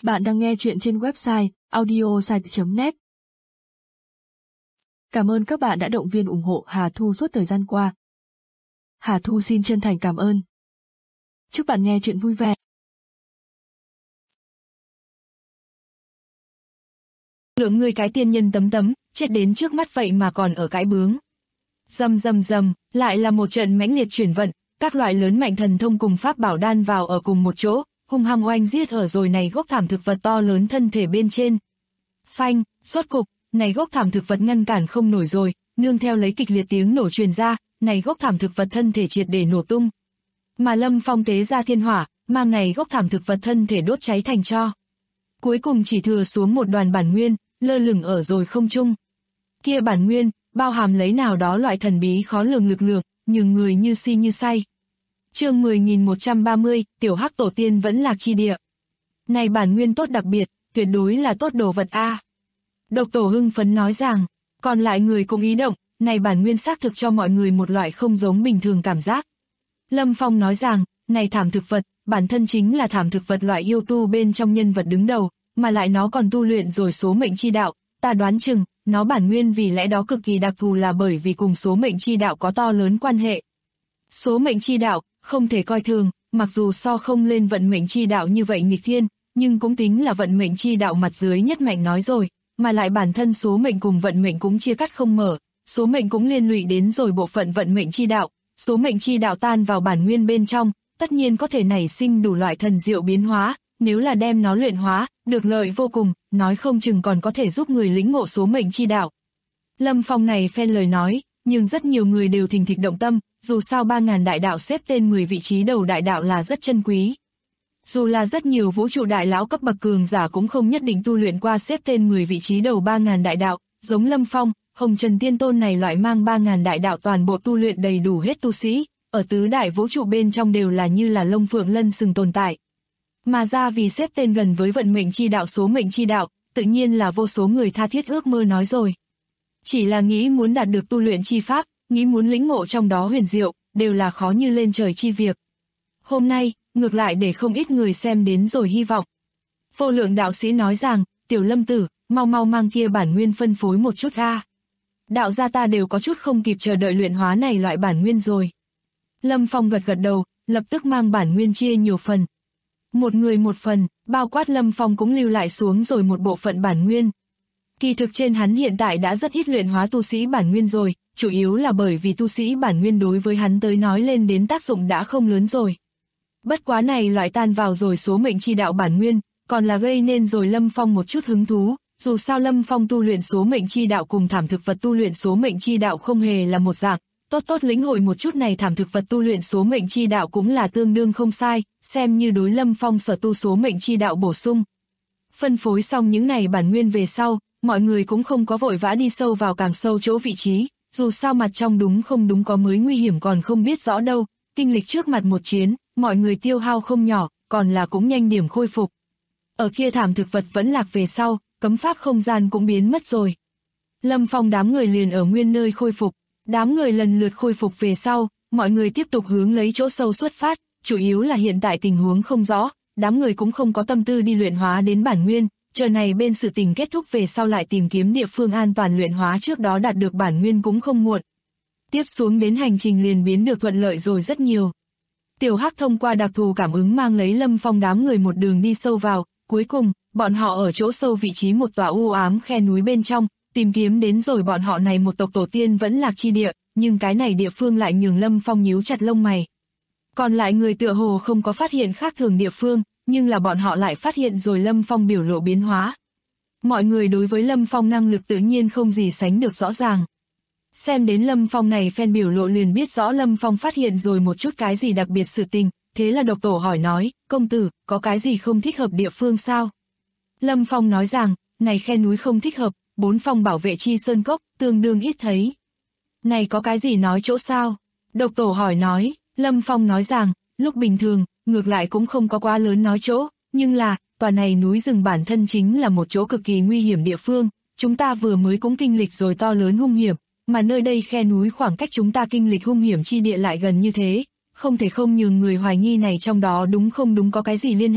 Bạn đang nghe chuyện trên website audiosite.net. Cảm ơn các bạn đã động viên ủng hộ Hà Thu suốt thời gian qua. Hà Thu xin chân thành cảm ơn. Chúc bạn nghe chuyện vui vẻ. Lượng người cái tiên nhân tấm, chết đến trước mắt vậy mà còn ở cái bướng. Rầm rầm rầm, lại là một trận mãnh liệt chuyển vận, các loại lớn mạnh thần thông cùng pháp bảo đan vào ở cùng một chỗ, hung hăng oanh giết ở rồi này gốc thảm thực vật to lớn thân thể bên trên. Phanh, rốt cục, này gốc thảm thực vật ngăn cản không nổi rồi, nương theo lấy kịch liệt tiếng nổ truyền ra, này gốc thảm thực vật thân thể triệt để nổ tung. Mà Lâm Phong tế ra thiên hỏa, mang này gốc thảm thực vật thân thể đốt cháy thành tro. Cuối cùng chỉ thừa xuống một đoàn bản nguyên, lơ lửng ở rồi không trung. Kia bản nguyên, bao hàm lấy nào đó loại thần bí khó lường lực lượng, nhường người như si như say. Chương 10.130, Tiểu Hắc Tổ Tiên vẫn lạc chi địa. Này bản nguyên tốt đặc biệt, tuyệt đối là tốt đồ vật a. Độc Tổ hưng phấn nói rằng, còn lại người cũng ý động, này bản nguyên xác thực cho mọi người một loại không giống bình thường cảm giác. Lâm Phong nói rằng, này thảm thực vật, bản thân chính là thảm thực vật loại yêu tu bên trong nhân vật đứng đầu, mà lại nó còn tu luyện rồi số mệnh chi đạo, ta đoán chừng, nó bản nguyên vì lẽ đó cực kỳ đặc thù là bởi vì cùng số mệnh chi đạo có to lớn quan hệ. Số mệnh chi đạo, không thể coi thường, mặc dù so không lên vận mệnh chi đạo như vậy nghịch thiên, nhưng cũng tính là vận mệnh chi đạo mặt dưới nhất mạnh nói rồi, mà lại bản thân số mệnh cùng vận mệnh cũng chia cắt không mở, số mệnh cũng liên lụy đến rồi bộ phận vận mệnh chi đạo, số mệnh chi đạo tan vào bản nguyên bên trong, tất nhiên có thể nảy sinh đủ loại thần diệu biến hóa, nếu là đem nó luyện hóa, được lợi vô cùng, nói không chừng còn có thể giúp người lĩnh ngộ số mệnh chi đạo. Lâm Phong này phen lời nói, nhưng rất nhiều người đều thình thịch động tâm, dù sao 3.000 đại đạo xếp tên 10 vị trí đầu đại đạo là rất chân quý. Dù là rất nhiều vũ trụ đại lão cấp bậc cường giả cũng không nhất định tu luyện qua xếp tên 10 vị trí đầu 3.000 đại đạo, giống Lâm Phong, Hồng Trần Tiên Tôn này loại mang 3.000 đại đạo toàn bộ tu luyện đầy đủ hết tu sĩ, ở tứ đại vũ trụ bên trong đều là như là lông phượng lân sừng tồn tại. Mà ra vì xếp tên gần với vận mệnh chi đạo số mệnh chi đạo, tự nhiên là vô số người tha thiết ước mơ nói rồi. Chỉ là nghĩ muốn đạt được tu luyện chi pháp, nghĩ muốn lĩnh ngộ trong đó huyền diệu, đều là khó như lên trời chi việc. Hôm nay, ngược lại để không ít người xem đến rồi hy vọng. Vô Lượng đạo sĩ nói rằng, Tiểu Lâm tử, mau mau mang kia bản nguyên phân phối một chút a. Đạo gia ta đều có chút không kịp chờ đợi luyện hóa này loại bản nguyên rồi. Lâm Phong gật gật đầu, lập tức mang bản nguyên chia nhiều phần. Một người một phần, bao quát Lâm Phong cũng lưu lại xuống rồi một bộ phận bản nguyên. Kỳ thực trên hắn hiện tại đã rất ít luyện hóa tu sĩ bản nguyên rồi, chủ yếu là bởi vì tu sĩ bản nguyên đối với hắn tới nói lên đến tác dụng đã không lớn rồi. Bất quá này loại tan vào rồi số mệnh chi đạo bản nguyên, còn là gây nên rồi Lâm Phong một chút hứng thú, dù sao Lâm Phong tu luyện số mệnh chi đạo cùng thảm thực vật tu luyện số mệnh chi đạo không hề là một dạng, tốt lĩnh hội một chút này thảm thực vật tu luyện số mệnh chi đạo cũng là tương đương không sai, xem như đối Lâm Phong sở tu số mệnh chi đạo bổ sung. Phân phối xong những này bản nguyên về sau, mọi người cũng không có vội vã đi sâu vào càng sâu chỗ vị trí, dù sao mặt trong đúng không đúng có mới nguy hiểm còn không biết rõ đâu, kinh lịch trước mặt một chiến, mọi người tiêu hao không nhỏ, còn là cũng nhanh điểm khôi phục. Ở kia thảm thực vật vẫn lạc về sau, cấm pháp không gian cũng biến mất rồi. Lâm Phong đám người liền ở nguyên nơi khôi phục, đám người lần lượt khôi phục về sau, mọi người tiếp tục hướng lấy chỗ sâu xuất phát, chủ yếu là hiện tại tình huống không rõ, đám người cũng không có tâm tư đi luyện hóa đến bản nguyên, chờ này bên sự tình kết thúc về sau lại tìm kiếm địa phương an toàn luyện hóa trước đó đạt được bản nguyên cũng không muộn. Tiếp xuống đến hành trình liền biến được thuận lợi rồi rất nhiều. Tiểu Hắc thông qua đặc thù cảm ứng mang lấy Lâm Phong đám người một đường đi sâu vào, cuối cùng, bọn họ ở chỗ sâu vị trí một tòa u ám khe núi bên trong, tìm kiếm đến rồi bọn họ này một tộc tổ tiên vẫn lạc chi địa, nhưng cái này địa phương lại nhường Lâm Phong nhíu chặt lông mày. Còn lại người tựa hồ không có phát hiện khác thường địa phương, nhưng là bọn họ lại phát hiện rồi Lâm Phong biểu lộ biến hóa. Mọi người đối với Lâm Phong năng lực tự nhiên không gì sánh được rõ ràng. Xem đến Lâm Phong này phen biểu lộ liền biết rõ Lâm Phong phát hiện rồi một chút cái gì đặc biệt sự tình, thế là Độc Tổ hỏi nói, công tử, có cái gì không thích hợp địa phương sao? Lâm Phong nói rằng, này khe núi không thích hợp, 4 phong bảo vệ chi sơn cốc, tương đương ít thấy. Này có cái gì nói chỗ sao? Độc Tổ hỏi nói, Lâm Phong nói rằng, lúc bình thường, ngược lại cũng không có quá lớn nói chỗ, nhưng là, tòa này núi rừng bản thân chính là một chỗ cực kỳ nguy hiểm địa phương, chúng ta vừa mới cũng kinh lịch rồi to lớn hung hiểm, mà nơi đây khe núi khoảng cách chúng ta kinh lịch hung hiểm chi địa lại gần như thế, không thể không nhường người hoài nghi này trong đó đúng không đúng có cái gì liên hệ,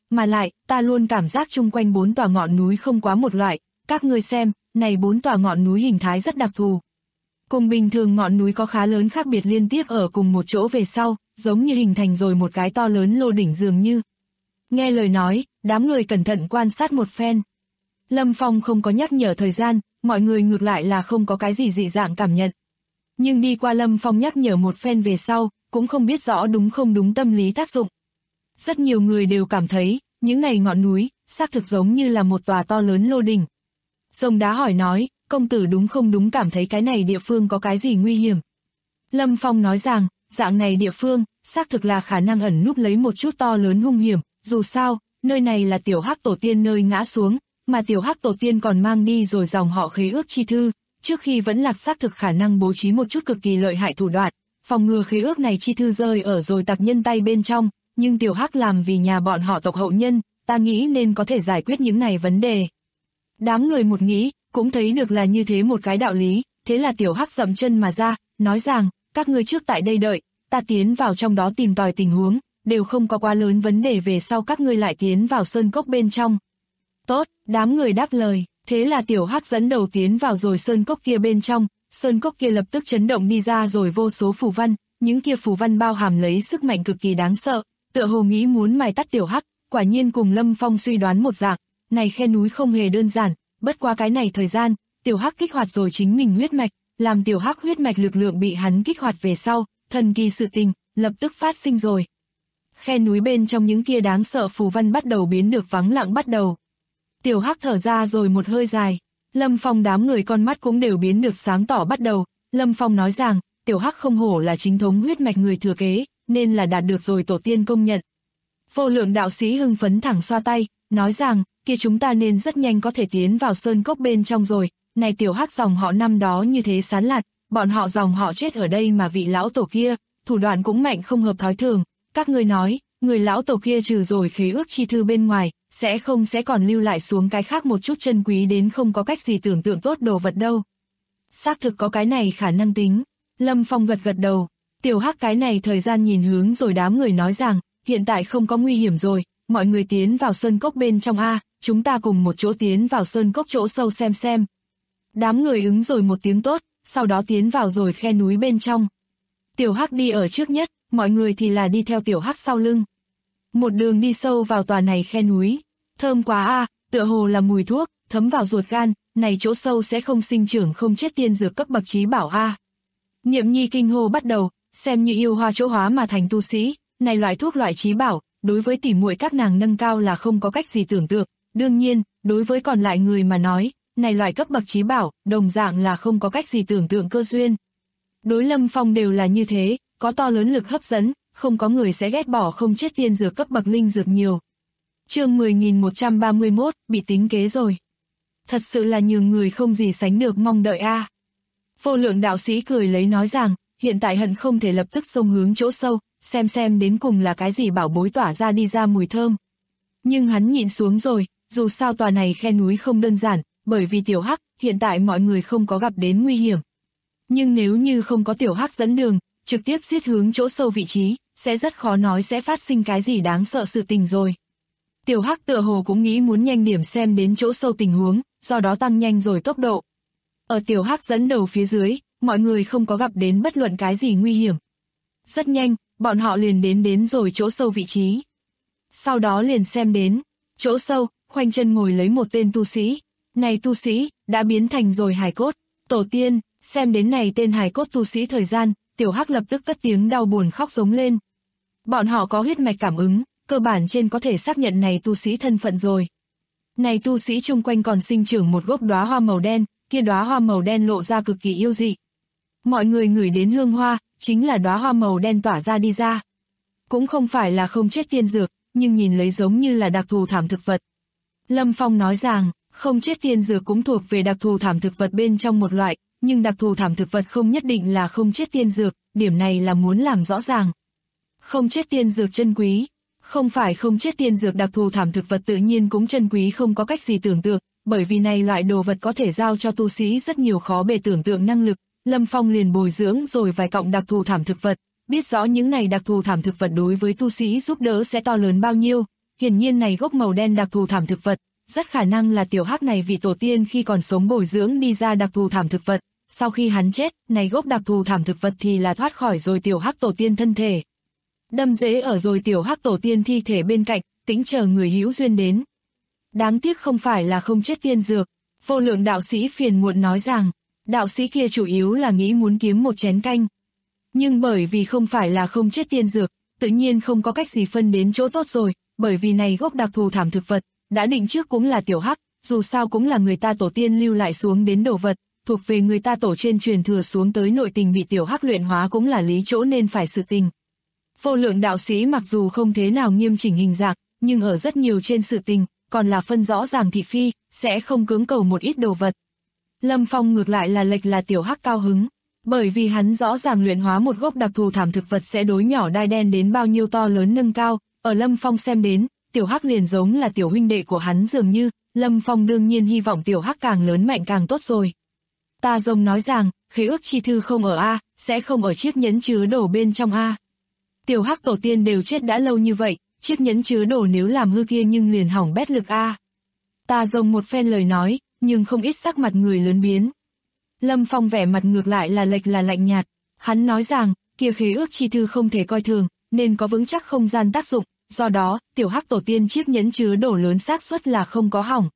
mà lại, ta luôn cảm giác chung quanh 4 tòa ngọn núi không quá một loại, các ngươi xem, này 4 tòa ngọn núi hình thái rất đặc thù. Cùng bình thường ngọn núi có khá lớn khác biệt liên tiếp ở cùng một chỗ về sau, giống như hình thành rồi một cái to lớn lô đỉnh dường như. Nghe lời nói, đám người cẩn thận quan sát một phen. Lâm Phong không có nhắc nhở thời gian, mọi người ngược lại là không có cái gì dị dạng cảm nhận. Nhưng đi qua Lâm Phong nhắc nhở một phen về sau, cũng không biết rõ đúng không đúng tâm lý tác dụng. Rất nhiều người đều cảm thấy, những này ngọn núi, xác thực giống như là một tòa to lớn lô đỉnh. Rồng đá hỏi nói, công tử đúng không đúng cảm thấy cái này địa phương có cái gì nguy hiểm. Lâm Phong nói rằng, dạng này địa phương, xác thực là khả năng ẩn núp lấy một chút to lớn hung hiểm, dù sao, nơi này là tiểu hắc tổ tiên nơi ngã xuống, mà tiểu hắc tổ tiên còn mang đi rồi dòng họ khế ước chi thư, trước khi vẫn lạc xác thực khả năng bố trí một chút cực kỳ lợi hại thủ đoạn, phòng ngừa khế ước này chi thư rơi ở rồi tặc nhân tay bên trong, nhưng tiểu hắc làm vì nhà bọn họ tộc hậu nhân, ta nghĩ nên có thể giải quyết những này vấn đề. Đám người một nghĩ, cũng thấy được là như thế một cái đạo lý, thế là tiểu hắc dậm chân mà ra, nói rằng, các ngươi trước tại đây đợi, ta tiến vào trong đó tìm tòi tình huống, đều không có quá lớn vấn đề về sau các ngươi lại tiến vào sơn cốc bên trong. Tốt, đám người đáp lời, thế là tiểu hắc dẫn đầu tiến vào rồi sơn cốc kia bên trong, sơn cốc kia lập tức chấn động đi ra rồi vô số phù văn, những kia phù văn bao hàm lấy sức mạnh cực kỳ đáng sợ, tựa hồ nghĩ muốn mài tắt tiểu hắc, quả nhiên cùng Lâm Phong suy đoán một dạng, này khe núi không hề đơn giản, bất qua cái này thời gian, tiểu hắc kích hoạt rồi chính mình huyết mạch, làm tiểu hắc huyết mạch lực lượng bị hắn kích hoạt về sau, thần kỳ sự tình, lập tức phát sinh rồi. Khe núi bên trong những kia đáng sợ phù văn bắt đầu biến được vắng lặng bắt đầu. Tiểu hắc thở ra rồi một hơi dài, Lâm Phong đám người con mắt cũng đều biến được sáng tỏ bắt đầu, Lâm Phong nói rằng, tiểu hắc không hổ là chính thống huyết mạch người thừa kế, nên là đạt được rồi tổ tiên công nhận. Vô lượng đạo sĩ hưng phấn thẳng xoa tay, nói rằng, kia chúng ta nên rất nhanh có thể tiến vào sơn cốc bên trong rồi, này tiểu hắc dòng họ năm đó như thế sán lạt, bọn họ dòng họ chết ở đây mà vị lão tổ kia, thủ đoạn cũng mạnh không hợp thói thường, các ngươi nói, người lão tổ kia trừ rồi khế ước chi thư bên ngoài, sẽ còn lưu lại xuống cái khác một chút chân quý đến không có cách gì tưởng tượng tốt đồ vật đâu. Xác thực có cái này khả năng tính, Lâm Phong gật gật đầu, tiểu hắc cái này thời gian nhìn hướng rồi đám người nói rằng, hiện tại không có nguy hiểm rồi, mọi người tiến vào sơn cốc bên trong a, chúng ta cùng một chỗ tiến vào sơn cốc chỗ sâu xem. Đám người ứng rồi một tiếng tốt, sau đó tiến vào rồi khe núi bên trong. Tiểu hắc đi ở trước nhất, mọi người thì là đi theo tiểu hắc sau lưng. Một đường đi sâu vào tòa này khe núi, thơm quá a, tựa hồ là mùi thuốc, thấm vào ruột gan, này chỗ sâu sẽ không sinh trưởng không chết tiên dược cấp bậc trí bảo a. Niệm Nhi kinh hô bắt đầu, xem như yêu hoa chỗ hóa mà thành tu sĩ, này loại thuốc loại trí bảo, đối với tỉ muội các nàng nâng cao là không có cách gì tưởng tượng, đương nhiên, đối với còn lại người mà nói, này loại cấp bậc trí bảo, đồng dạng là không có cách gì tưởng tượng cơ duyên. Đối Lâm Phong đều là như thế, có to lớn lực hấp dẫn, không có người sẽ ghét bỏ không chết tiên dược cấp bậc linh dược nhiều. Chương 10.131, bị tính kế rồi. Thật sự là nhường người không gì sánh được mong đợi a. Vô lượng đạo sĩ cười lấy nói rằng, hiện tại hận không thể lập tức xông hướng chỗ sâu, xem đến cùng là cái gì bảo bối tỏa ra đi ra mùi thơm. Nhưng hắn nhịn xuống rồi, dù sao tòa này khe núi không đơn giản, bởi vì tiểu hắc, hiện tại mọi người không có gặp đến nguy hiểm. Nhưng nếu như không có tiểu hắc dẫn đường, trực tiếp giết hướng chỗ sâu vị trí, sẽ rất khó nói sẽ phát sinh cái gì đáng sợ sự tình rồi. Tiểu hắc tựa hồ cũng nghĩ muốn nhanh điểm xem đến chỗ sâu tình huống, do đó tăng nhanh rồi tốc độ. Ở tiểu hắc dẫn đầu phía dưới, mọi người không có gặp đến bất luận cái gì nguy hiểm. Rất nhanh, bọn họ liền đến rồi chỗ sâu vị trí. Sau đó liền xem đến, chỗ sâu, khoanh chân ngồi lấy một tên tu sĩ. Này tu sĩ, đã biến thành rồi hài cốt. Tổ tiên, xem đến này tên hài cốt tu sĩ thời gian, tiểu hắc lập tức cất tiếng đau buồn khóc giống lên. Bọn họ có huyết mạch cảm ứng, cơ bản trên có thể xác nhận này tu sĩ thân phận rồi. Này tu sĩ chung quanh còn sinh trưởng một gốc đóa hoa màu đen, kia đóa hoa màu đen lộ ra cực kỳ yêu dị. Mọi người ngửi đến hương hoa, chính là đóa hoa màu đen tỏa ra đi ra. Cũng không phải là không chết tiên dược, nhưng nhìn lấy giống như là đặc thù thảm thực vật. Lâm Phong nói rằng, không chết tiên dược cũng thuộc về đặc thù thảm thực vật bên trong một loại, nhưng đặc thù thảm thực vật không nhất định là không chết tiên dược, điểm này là muốn làm rõ ràng. Không chết tiên dược chân quý, không phải không chết tiên dược đặc thù thảm thực vật tự nhiên cũng chân quý không có cách gì tưởng tượng, bởi vì này loại đồ vật có thể giao cho tu sĩ rất nhiều khó bề tưởng tượng năng lực. Lâm Phong liền bồi dưỡng rồi vài cọng đặc thù thảm thực vật, biết rõ những này đặc thù thảm thực vật đối với tu sĩ giúp đỡ sẽ to lớn bao nhiêu. hiển nhiên này gốc màu đen đặc thù thảm thực vật, rất khả năng là tiểu hắc này vị tổ tiên khi còn sống bồi dưỡng đi ra đặc thù thảm thực vật, sau khi hắn chết, này gốc đặc thù thảm thực vật thì là thoát khỏi rồi tiểu hắc tổ tiên thân thể. Đâm rễ ở rồi tiểu hắc tổ tiên thi thể bên cạnh, tĩnh chờ người hữu duyên đến. Đáng tiếc không phải là không chết tiên dược, Vô Lượng đạo sĩ phiền muộn nói rằng, đạo sĩ kia chủ yếu là nghĩ muốn kiếm một chén canh. Nhưng bởi vì không phải là không chết tiên dược, tự nhiên không có cách gì phân đến chỗ tốt rồi, bởi vì này gốc đặc thù thảm thực vật, đã định trước cũng là tiểu hắc, dù sao cũng là người ta tổ tiên lưu lại xuống đến đồ vật, thuộc về người ta tổ trên truyền thừa xuống tới nội tình bị tiểu hắc luyện hóa cũng là lý chỗ nên phải sự tình. Vô Lượng đạo sĩ mặc dù không thế nào nghiêm chỉnh hình dạng, nhưng ở rất nhiều trên sự tình, còn là phân rõ ràng thị phi, sẽ không cưỡng cầu một ít đồ vật. Lâm Phong ngược lại là lệch là tiểu hắc cao hứng, bởi vì hắn rõ ràng luyện hóa một gốc đặc thù thảm thực vật sẽ đối nhỏ đai đen đến bao nhiêu to lớn nâng cao, ở Lâm Phong xem đến, tiểu hắc liền giống là tiểu huynh đệ của hắn dường như, Lâm Phong đương nhiên hy vọng tiểu hắc càng lớn mạnh càng tốt rồi. Ta rồng nói rằng, khế ước chi thư không ở A, sẽ không ở chiếc nhẫn chứa đồ bên trong A. Tiểu hắc tổ tiên đều chết đã lâu như vậy, chiếc nhẫn chứa đồ nếu làm hư kia nhưng liền hỏng bét lực A. Ta rồng một phen lời nói, nhưng không ít sắc mặt người lớn biến. Lâm Phong vẻ mặt ngược lại là lệch là lạnh nhạt, hắn nói rằng, kia khế ước chi thư không thể coi thường, nên có vững chắc không gian tác dụng, do đó, tiểu hắc tổ tiên chiếc nhẫn chứa đồ lớn xác suất là không có hỏng.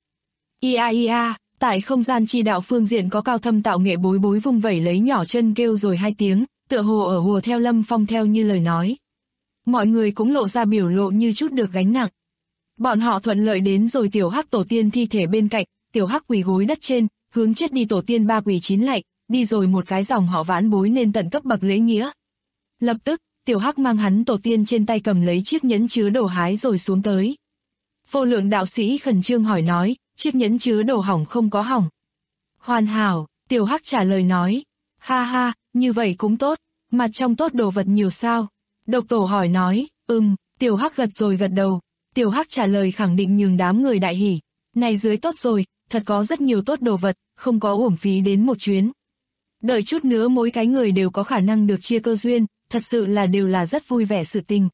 Ia, tại không gian chi đạo phương diện có cao thâm tạo nghệ bối bối vung vẩy lấy nhỏ chân kêu rồi 2 tiếng, tựa hồ ở hùa theo Lâm Phong theo như lời nói. Mọi người cũng lộ ra biểu lộ như chút được gánh nặng. Bọn họ thuận lợi đến rồi tiểu hắc tổ tiên thi thể bên cạnh, tiểu hắc quỳ gối đất trên, hướng chết đi tổ tiên 3 quỳ 9 lạy, đi rồi một cái dòng họ vãn bối nên tận cấp bậc lễ nghĩa. Lập tức, tiểu hắc mang hắn tổ tiên trên tay cầm lấy chiếc nhẫn chứa đồ hái rồi xuống tới. Vô Lượng đạo sĩ khẩn trương hỏi nói, chiếc nhẫn chứa đồ hỏng không có hỏng. Hoàn hảo, tiểu hắc trả lời nói, ha ha, như vậy cũng tốt, mặt trong tốt đồ vật nhiều sao? Độc tổ hỏi nói, tiểu hắc gật rồi gật đầu, tiểu hắc trả lời khẳng định nhường đám người đại hỉ, này dưới tốt rồi, thật có rất nhiều tốt đồ vật, không có uổng phí đến một chuyến. Đợi chút nữa mỗi cái người đều có khả năng được chia cơ duyên, thật sự là đều là rất vui vẻ sự tình.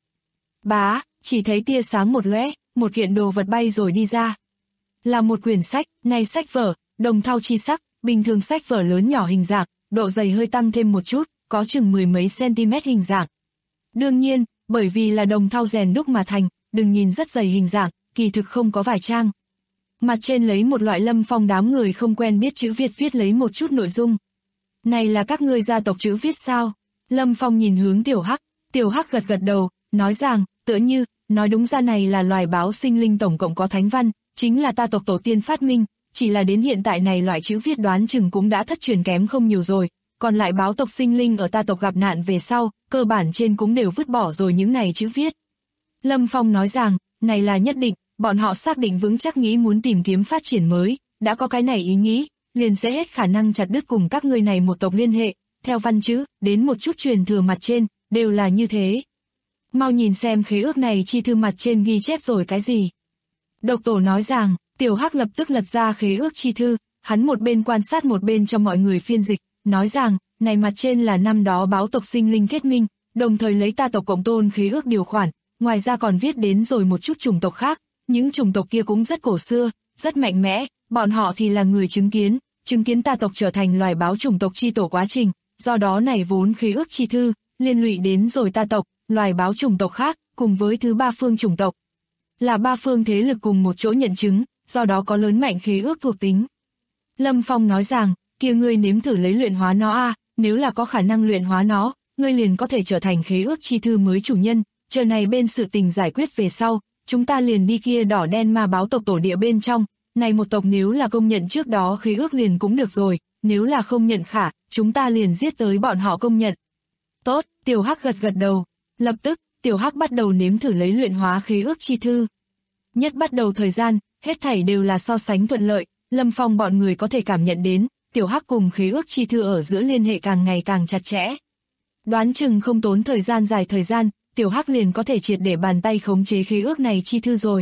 Bá, chỉ thấy tia sáng một lóe, một kiện đồ vật bay rồi đi ra. Là một quyển sách, này sách vở, đồng thau chi sắc, bình thường sách vở lớn nhỏ hình dạng, độ dày hơi tăng thêm một chút, có chừng 10 mấy cm hình dạng. Đương nhiên, bởi vì là đồng thau rèn đúc mà thành, đừng nhìn rất dày hình dạng, kỳ thực không có vải trang. Mặt trên lấy một loại Lâm Phong đám người không quen biết chữ viết viết lấy một chút nội dung. Này là các ngươi gia tộc chữ viết sao? Lâm Phong nhìn hướng tiểu hắc gật gật đầu, nói rằng, tựa như, nói đúng ra này là loài báo sinh linh tổng cộng có thánh văn, chính là ta tộc tổ tiên phát minh, chỉ là đến hiện tại này loại chữ viết đoán chừng cũng đã thất truyền kém không nhiều rồi, còn lại báo tộc sinh linh ở ta tộc gặp nạn về sau, cơ bản trên cũng đều vứt bỏ rồi những này chữ viết. Lâm Phong nói rằng, này là nhất định, bọn họ xác định vững chắc nghĩ muốn tìm kiếm phát triển mới, đã có cái này ý nghĩ, liền sẽ hết khả năng chặt đứt cùng các ngươi này một tộc liên hệ, theo văn chữ, đến một chút truyền thừa mặt trên, đều là như thế. Mau nhìn xem khế ước này chi thư mặt trên ghi chép rồi cái gì. Độc tổ nói rằng, tiểu hắc lập tức lật ra khế ước chi thư, hắn một bên quan sát một bên cho mọi người phiên dịch, nói rằng, này mặt trên là năm đó báo tộc sinh linh kết minh, đồng thời lấy ta tộc cộng tôn khế ước điều khoản, ngoài ra còn viết đến rồi một chút chủng tộc khác, những chủng tộc kia cũng rất cổ xưa, rất mạnh mẽ, bọn họ thì là người chứng kiến ta tộc trở thành loài báo chủng tộc chi tổ quá trình, do đó này vốn khế ước chi thư, liên lụy đến rồi ta tộc, loài báo chủng tộc khác, cùng với thứ 3 phương chủng tộc. Là 3 phương thế lực cùng một chỗ nhận chứng, do đó có lớn mạnh khế ước thuộc tính. Lâm Phong nói rằng, kia ngươi nếm thử lấy luyện hóa nó a, nếu là có khả năng luyện hóa nó, ngươi liền có thể trở thành khế ước chi thư mới chủ nhân, chờ này bên sự tình giải quyết về sau, chúng ta liền đi kia đỏ đen ma báo tộc tổ địa bên trong, này một tộc nếu là công nhận trước đó khế ước liền cũng được rồi, nếu là không nhận khả, chúng ta liền giết tới bọn họ công nhận. Tốt, tiểu hắc gật gật đầu, lập tức, tiểu hắc bắt đầu nếm thử lấy luyện hóa khế ước chi thư. Nhất bắt đầu thời gian, hết thảy đều là so sánh thuận lợi, Lâm Phong bọn người có thể cảm nhận đến, tiểu hắc cùng khế ước chi thư ở giữa liên hệ càng ngày càng chặt chẽ. Đoán chừng không tốn thời gian dài thời gian, tiểu hắc liền có thể triệt để bàn tay khống chế khế ước này chi thư rồi.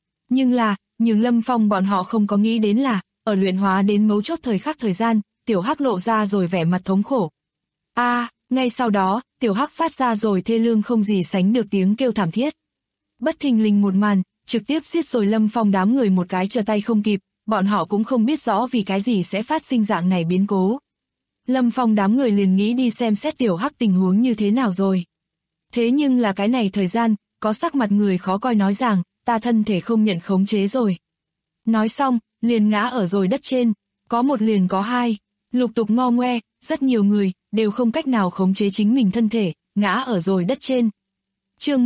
Nhưng Lâm Phong bọn họ không có nghĩ đến là, ở luyện hóa đến mấu chốt thời khắc thời gian, tiểu hắc lộ ra rồi vẻ mặt thống khổ. Ngay sau đó, tiểu hắc phát ra rồi thê lương không gì sánh được tiếng kêu thảm thiết. Bất thình lình một màn, trực tiếp giết rồi Lâm Phong đám người một cái trở tay không kịp, bọn họ cũng không biết rõ vì cái gì sẽ phát sinh dạng này biến cố. Lâm Phong đám người liền nghĩ đi xem xét tiểu hắc tình huống như thế nào rồi. Thế nhưng là cái này thời gian, có sắc mặt người khó coi nói rằng, ta thân thể không nhận khống chế rồi. Nói xong, liền ngã ở rồi đất trên, có một liền có hai, lục tục ngo ngoe, rất nhiều người, đều không cách nào khống chế chính mình thân thể, ngã ở rồi đất trên. Chương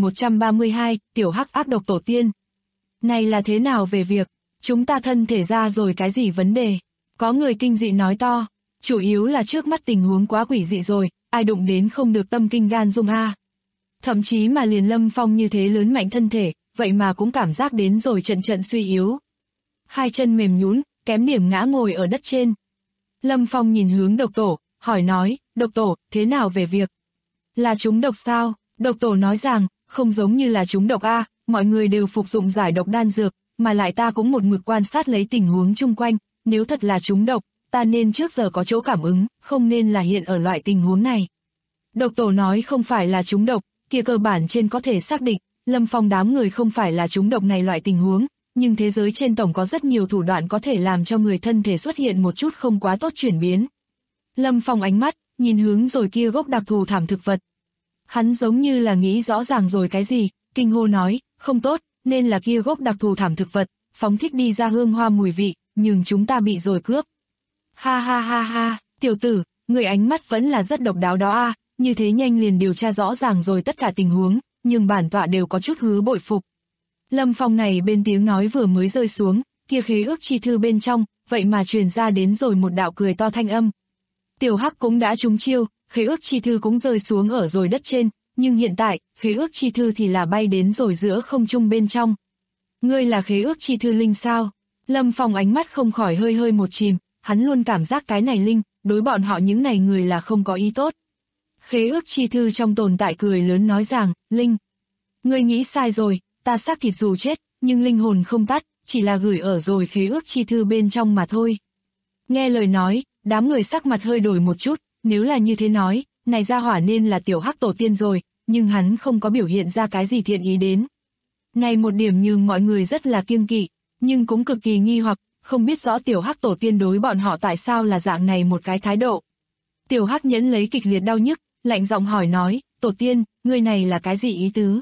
10.132, tiểu hắc ác độc tổ tiên. Này là thế nào về việc, chúng ta thân thể ra rồi cái gì vấn đề? Có người kinh dị nói to, chủ yếu là trước mắt tình huống quá quỷ dị rồi, ai đụng đến không được tâm kinh gan dung a. Thậm chí mà liền Lâm Phong như thế lớn mạnh thân thể, vậy mà cũng cảm giác đến rồi trận trận suy yếu. Hai chân mềm nhũn, kém điểm ngã ngồi ở đất trên. Lâm Phong nhìn hướng độc tổ, hỏi nói, độc tổ, thế nào về việc? Là trúng độc sao? Độc tổ nói rằng, không giống như là trúng độc a, mọi người đều phục dụng giải độc đan dược, mà lại ta cũng một mực quan sát lấy tình huống chung quanh, nếu thật là trúng độc, ta nên trước giờ có chỗ cảm ứng, không nên là hiện ở loại tình huống này. Độc tổ nói không phải là trúng độc, kia cơ bản trên có thể xác định, Lâm Phong đám người không phải là trúng độc này loại tình huống, nhưng thế giới trên tổng có rất nhiều thủ đoạn có thể làm cho người thân thể xuất hiện một chút không quá tốt chuyển biến. Lâm Phong ánh mắt, nhìn hướng rồi kia gốc đặc thù thảm thực vật. Hắn giống như là nghĩ rõ ràng rồi cái gì, kinh hô nói, không tốt, nên là kia gốc đặc thù thảm thực vật, phóng thích đi ra hương hoa mùi vị, nhưng chúng ta bị rồi cướp. Ha ha ha ha, tiểu tử, người ánh mắt vẫn là rất độc đáo đó a, như thế nhanh liền điều tra rõ ràng rồi tất cả tình huống, nhưng bản tọa đều có chút hứa bội phục. Lâm Phong này bên tiếng nói vừa mới rơi xuống, kia khế ước chi thư bên trong, vậy mà truyền ra đến rồi một đạo cười to thanh âm. Tiểu hắc cũng đã trúng chiêu, khế ước chi thư cũng rơi xuống ở rồi đất trên, nhưng hiện tại, khế ước chi thư thì là bay đến rồi giữa không trung bên trong. Ngươi là khế ước chi thư linh sao? Lâm Phong ánh mắt không khỏi hơi hơi một chìm, hắn luôn cảm giác cái này linh, đối bọn họ những này người là không có ý tốt. Khế ước chi thư trong tồn tại cười lớn nói rằng, linh, ngươi nghĩ sai rồi, ta xác thịt dù chết, nhưng linh hồn không tắt, chỉ là gửi ở rồi khế ước chi thư bên trong mà thôi. Nghe lời nói, đám người sắc mặt hơi đổi một chút, nếu là như thế nói, này ra hỏa nên là tiểu hắc tổ tiên rồi, nhưng hắn không có biểu hiện ra cái gì thiện ý đến. Này một điểm nhưng mọi người rất là kiêng kỵ, nhưng cũng cực kỳ nghi hoặc, không biết rõ tiểu hắc tổ tiên đối bọn họ tại sao là dạng này một cái thái độ. Tiểu hắc nhẫn lấy kịch liệt đau nhức, lạnh giọng hỏi nói, tổ tiên, ngươi này là cái gì ý tứ?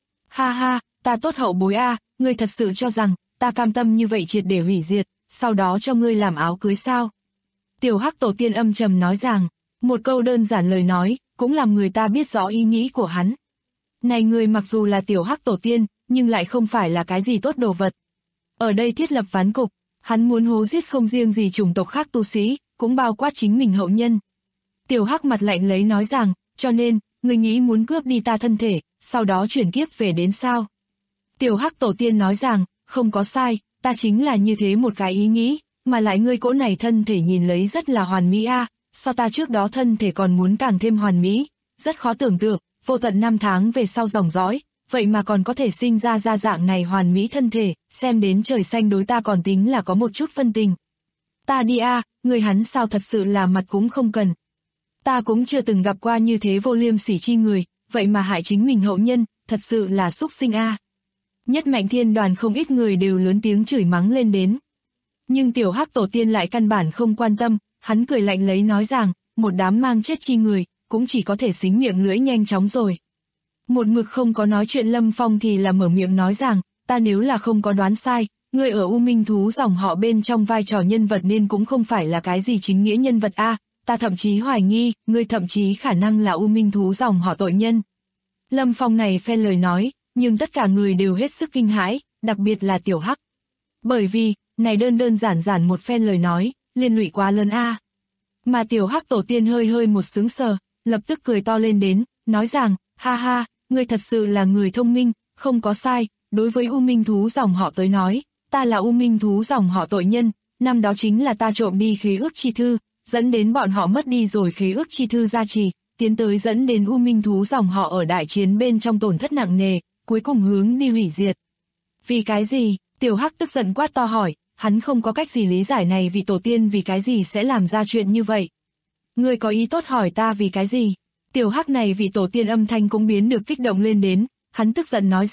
Ha ha, ta tốt hậu bối a, ngươi thật sự cho rằng, ta cam tâm như vậy triệt để hủy diệt, sau đó cho ngươi làm áo cưới sao? Tiểu hắc tổ tiên âm trầm nói rằng, một câu đơn giản lời nói, cũng làm người ta biết rõ ý nghĩ của hắn. Này người mặc dù là tiểu hắc tổ tiên, nhưng lại không phải là cái gì tốt đồ vật. Ở đây thiết lập ván cục, hắn muốn hố giết không riêng gì chủng tộc khác tu sĩ, cũng bao quát chính mình hậu nhân. Tiểu hắc mặt lạnh lấy nói rằng, cho nên, người nghĩ muốn cướp đi ta thân thể, sau đó chuyển kiếp về đến sao? Tiểu hắc tổ tiên nói rằng, không có sai, ta chính là như thế một cái ý nghĩ, mà lại ngươi cỗ này thân thể nhìn lấy rất là hoàn mỹ a, so ta trước đó thân thể còn muốn càng thêm hoàn mỹ, rất khó tưởng tượng, vô tận năm tháng về sau dòng dõi, vậy mà còn có thể sinh ra dạng này hoàn mỹ thân thể, xem đến trời xanh đối ta còn tính là có một chút phân tình. Ta đi a, người hắn sao thật sự là mặt cũng không cần. Ta cũng chưa từng gặp qua như thế vô liêm sỉ chi người, vậy mà hại chính mình hậu nhân, thật sự là xúc sinh a. Nhất Mạnh Thiên Đoàn không ít người đều lớn tiếng chửi mắng lên đến. Nhưng tiểu hắc tổ tiên lại căn bản không quan tâm, hắn cười lạnh lấy nói rằng, một đám mang chết chi người, cũng chỉ có thể xính miệng lưỡi nhanh chóng rồi. Một mực không có nói chuyện Lâm Phong thì là mở miệng nói rằng, ta nếu là không có đoán sai, người ở U Minh Thú dòng họ bên trong vai trò nhân vật nên cũng không phải là cái gì chính nghĩa nhân vật a, ta thậm chí hoài nghi, ngươi thậm chí khả năng là U Minh Thú dòng họ tội nhân. Lâm Phong này phen lời nói, nhưng tất cả người đều hết sức kinh hãi, đặc biệt là tiểu hắc. Bởi vì, này đơn giản một phen lời nói, liên lụy quá lớn a. Mà tiểu hắc tổ tiên hơi hơi một sướng sờ, lập tức cười to lên đến, nói rằng, ha ha, ngươi thật sự là người thông minh, không có sai, đối với U Minh Thú dòng họ tới nói, ta là U Minh Thú dòng họ tội nhân, năm đó chính là ta trộm đi khế ước chi thư, dẫn đến bọn họ mất đi rồi khế ước chi thư gia trì, tiến tới dẫn đến U Minh Thú dòng họ ở đại chiến bên trong tổn thất nặng nề, cuối cùng hướng đi hủy diệt. Vì cái gì? Tiểu hắc tức giận quát to hỏi, hắn không có cách gì lý giải này vì tổ tiên vì cái gì sẽ làm ra chuyện như vậy. Ngươi có ý tốt hỏi ta vì cái gì? Tiểu hắc này vì tổ tiên âm thanh cũng biến được kích động lên đến, hắn tức giận nói rằng,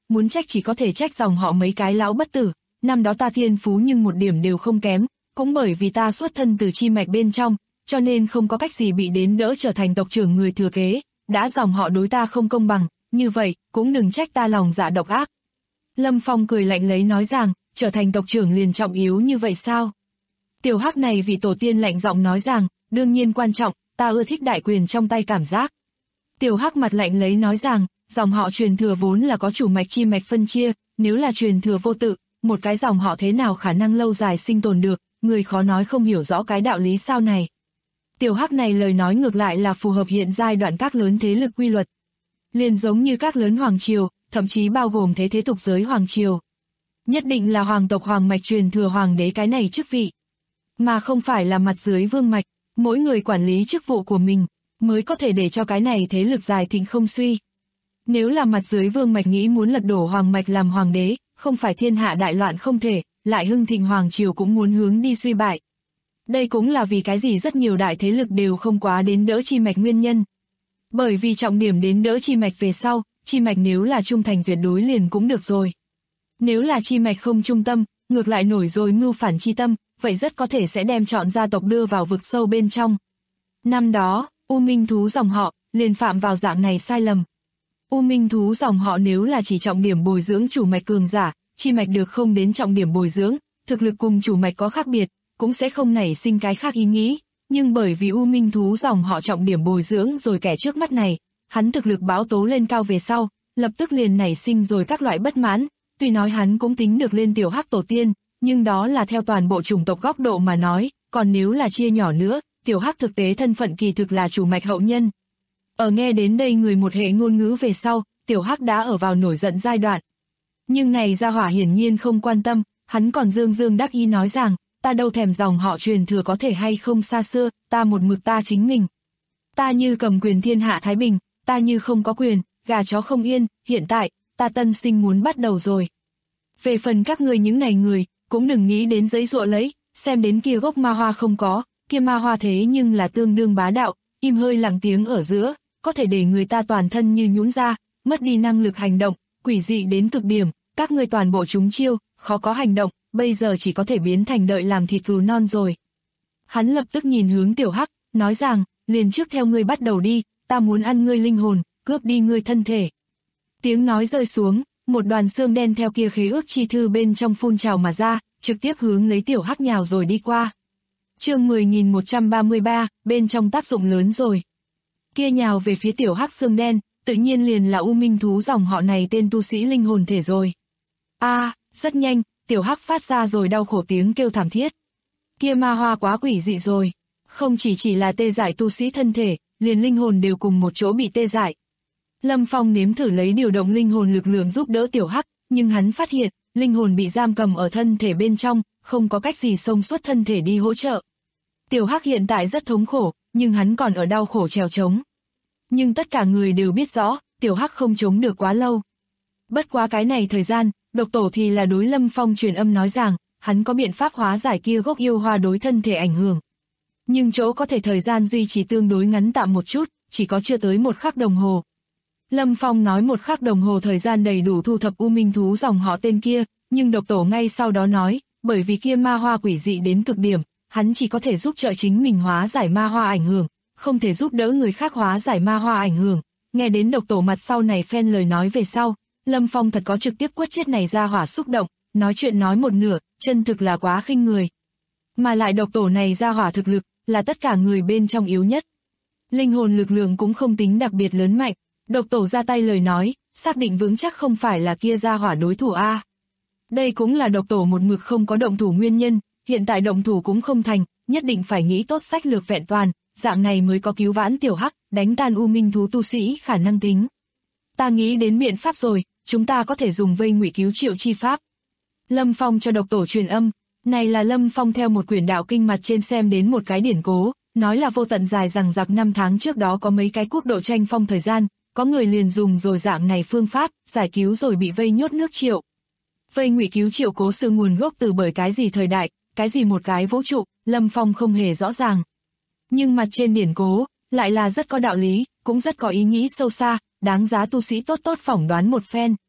muốn trách chỉ có thể trách dòng họ mấy cái lão bất tử, năm đó ta thiên phú nhưng một điểm đều không kém, cũng bởi vì ta xuất thân từ chi mạch bên trong, cho nên không có cách gì bị đến đỡ trở thành tộc trưởng người thừa kế, đã dòng họ đối ta không công bằng, như vậy, cũng đừng trách ta lòng dạ độc ác. Lâm Phong cười lạnh lấy nói rằng, trở thành tộc trưởng liền trọng yếu như vậy sao? Tiểu Hắc này vì tổ tiên lạnh giọng nói rằng, đương nhiên quan trọng, ta ưa thích đại quyền trong tay cảm giác. Tiểu Hắc mặt lạnh lấy nói rằng, dòng họ truyền thừa vốn là có chủ mạch chi mạch phân chia, nếu là truyền thừa vô tự, một cái dòng họ thế nào khả năng lâu dài sinh tồn được, người khó nói không hiểu rõ cái đạo lý sao này. Tiểu Hắc này lời nói ngược lại là phù hợp hiện giai đoạn các lớn thế lực quy luật. Liền giống như các lớn hoàng triều, thậm chí bao gồm thế tục giới hoàng triều. Nhất định là hoàng tộc hoàng mạch truyền thừa hoàng đế cái này chức vị. Mà không phải là mặt dưới vương mạch, mỗi người quản lý chức vụ của mình, mới có thể để cho cái này thế lực dài thịnh không suy. Nếu là mặt dưới vương mạch nghĩ muốn lật đổ hoàng mạch làm hoàng đế, không phải thiên hạ đại loạn không thể, lại hưng thịnh hoàng triều cũng muốn hướng đi suy bại. Đây cũng là vì cái gì rất nhiều đại thế lực đều không quá đến đỡ chi mạch nguyên nhân. Bởi vì trọng điểm đến đỡ chi mạch về sau, chi mạch nếu là trung thành tuyệt đối liền cũng được rồi. Nếu là chi mạch không trung tâm, ngược lại nổi rồi mưu phản chi tâm, vậy rất có thể sẽ đem chọn gia tộc đưa vào vực sâu bên trong. Năm đó, U Minh thú dòng họ, liền phạm vào dạng này sai lầm. U Minh thú dòng họ nếu là chỉ trọng điểm bồi dưỡng chủ mạch cường giả, chi mạch được không đến trọng điểm bồi dưỡng, thực lực cùng chủ mạch có khác biệt, cũng sẽ không nảy sinh cái khác ý nghĩ. Nhưng bởi vì U Minh thú dòng họ trọng điểm bồi dưỡng rồi kẻ trước mắt này, hắn thực lực báo tố lên cao về sau, lập tức liền nảy sinh rồi các loại bất mãn, tuy nói hắn cũng tính được lên Tiểu Hắc tổ tiên, nhưng đó là theo toàn bộ chủng tộc góc độ mà nói, còn nếu là chia nhỏ nữa, Tiểu Hắc thực tế thân phận kỳ thực là chủ mạch hậu nhân. Ở nghe đến đây người một hệ ngôn ngữ về sau, Tiểu Hắc đã ở vào nổi giận giai đoạn. Nhưng này gia hỏa hiển nhiên không quan tâm, hắn còn dương dương đắc ý nói rằng, ta đâu thèm dòng họ truyền thừa có thể hay không xa xưa, ta một mực ta chính mình. Ta như cầm quyền thiên hạ thái bình, ta như không có quyền, gà chó không yên, hiện tại, ta tân sinh muốn bắt đầu rồi. Về phần các người những này người, cũng đừng nghĩ đến giấy giụa lấy, xem đến kia gốc ma hoa không có, kia ma hoa thế nhưng là tương đương bá đạo, im hơi lặng tiếng ở giữa, có thể để người ta toàn thân như nhũn ra, mất đi năng lực hành động, quỷ dị đến cực điểm, các người toàn bộ trúng chiêu, khó có hành động, bây giờ chỉ có thể biến thành đợi làm thịt cừu non rồi. Hắn lập tức nhìn hướng Tiểu Hắc, nói rằng, liền trước theo ngươi bắt đầu đi, ta muốn ăn ngươi linh hồn, cướp đi ngươi thân thể. Tiếng nói rơi xuống, một đoàn xương đen theo kia khế ước chi thư bên trong phun trào mà ra, trực tiếp hướng lấy Tiểu Hắc nhào rồi đi qua. Chương 10.133, bên trong tác dụng lớn rồi. Kia nhào về phía Tiểu Hắc xương đen, tự nhiên liền là U Minh thú dòng họ này tên tu sĩ linh hồn thể rồi. Rất nhanh, Tiểu Hắc phát ra rồi đau khổ tiếng kêu thảm thiết. Kia ma hoa quá quỷ dị rồi, không chỉ là tê dại tu sĩ thân thể, liền linh hồn đều cùng một chỗ bị tê dại. Lâm Phong nếm thử lấy điều động linh hồn lực lượng giúp đỡ Tiểu Hắc, nhưng hắn phát hiện, linh hồn bị giam cầm ở thân thể bên trong, không có cách gì xông suốt thân thể đi hỗ trợ. Tiểu Hắc hiện tại rất thống khổ, nhưng hắn còn ở đau khổ trèo trống. Nhưng tất cả người đều biết rõ, Tiểu Hắc không chống được quá lâu. Bất quá cái này thời gian, Độc Tổ thì là đối Lâm Phong truyền âm nói rằng, hắn có biện pháp hóa giải kia gốc yêu hoa đối thân thể ảnh hưởng. Nhưng chỗ có thể thời gian duy trì tương đối ngắn tạm một chút, chỉ có chưa tới 1 khắc đồng hồ. Lâm Phong nói 1 khắc đồng hồ thời gian đầy đủ thu thập U Minh thú dòng họ tên kia, nhưng Độc Tổ ngay sau đó nói, bởi vì kia ma hoa quỷ dị đến cực điểm, hắn chỉ có thể giúp trợ chính mình hóa giải ma hoa ảnh hưởng, không thể giúp đỡ người khác hóa giải ma hoa ảnh hưởng. Nghe đến Độc Tổ mặt sau này phen lời nói về sau, Lâm Phong thật có trực tiếp quất chết này ra hỏa xúc động, nói chuyện nói một nửa, chân thực là quá khinh người. Mà lại Độc Tổ này ra hỏa thực lực, là tất cả người bên trong yếu nhất. Linh hồn lực lượng cũng không tính đặc biệt lớn mạnh, Độc Tổ ra tay lời nói, xác định vững chắc không phải là kia ra hỏa đối thủ A. Đây cũng là Độc Tổ một mực không có động thủ nguyên nhân, hiện tại động thủ cũng không thành, nhất định phải nghĩ tốt sách lược vẹn toàn, dạng này mới có cứu vãn Tiểu Hắc, đánh tan U Minh thú tu sĩ khả năng tính. Ta nghĩ đến biện pháp rồi, chúng ta có thể dùng vây ngụy cứu triệu chi pháp. Lâm Phong cho Độc Tổ truyền âm, này là Lâm Phong theo một quyển đạo kinh mặt trên xem đến một cái điển cố, nói là vô tận dài rằng giặc 5 tháng trước đó có mấy cái quốc độ tranh phong thời gian, có người liền dùng rồi dạng này phương pháp, giải cứu rồi bị vây nhốt nước Triệu. Vây ngụy cứu Triệu cố sự nguồn gốc từ bởi cái gì thời đại, cái gì một cái vũ trụ, Lâm Phong không hề rõ ràng. Nhưng mặt trên điển cố, lại là rất có đạo lý, cũng rất có ý nghĩ sâu xa, đáng giá tu sĩ tốt tốt phỏng đoán một phen.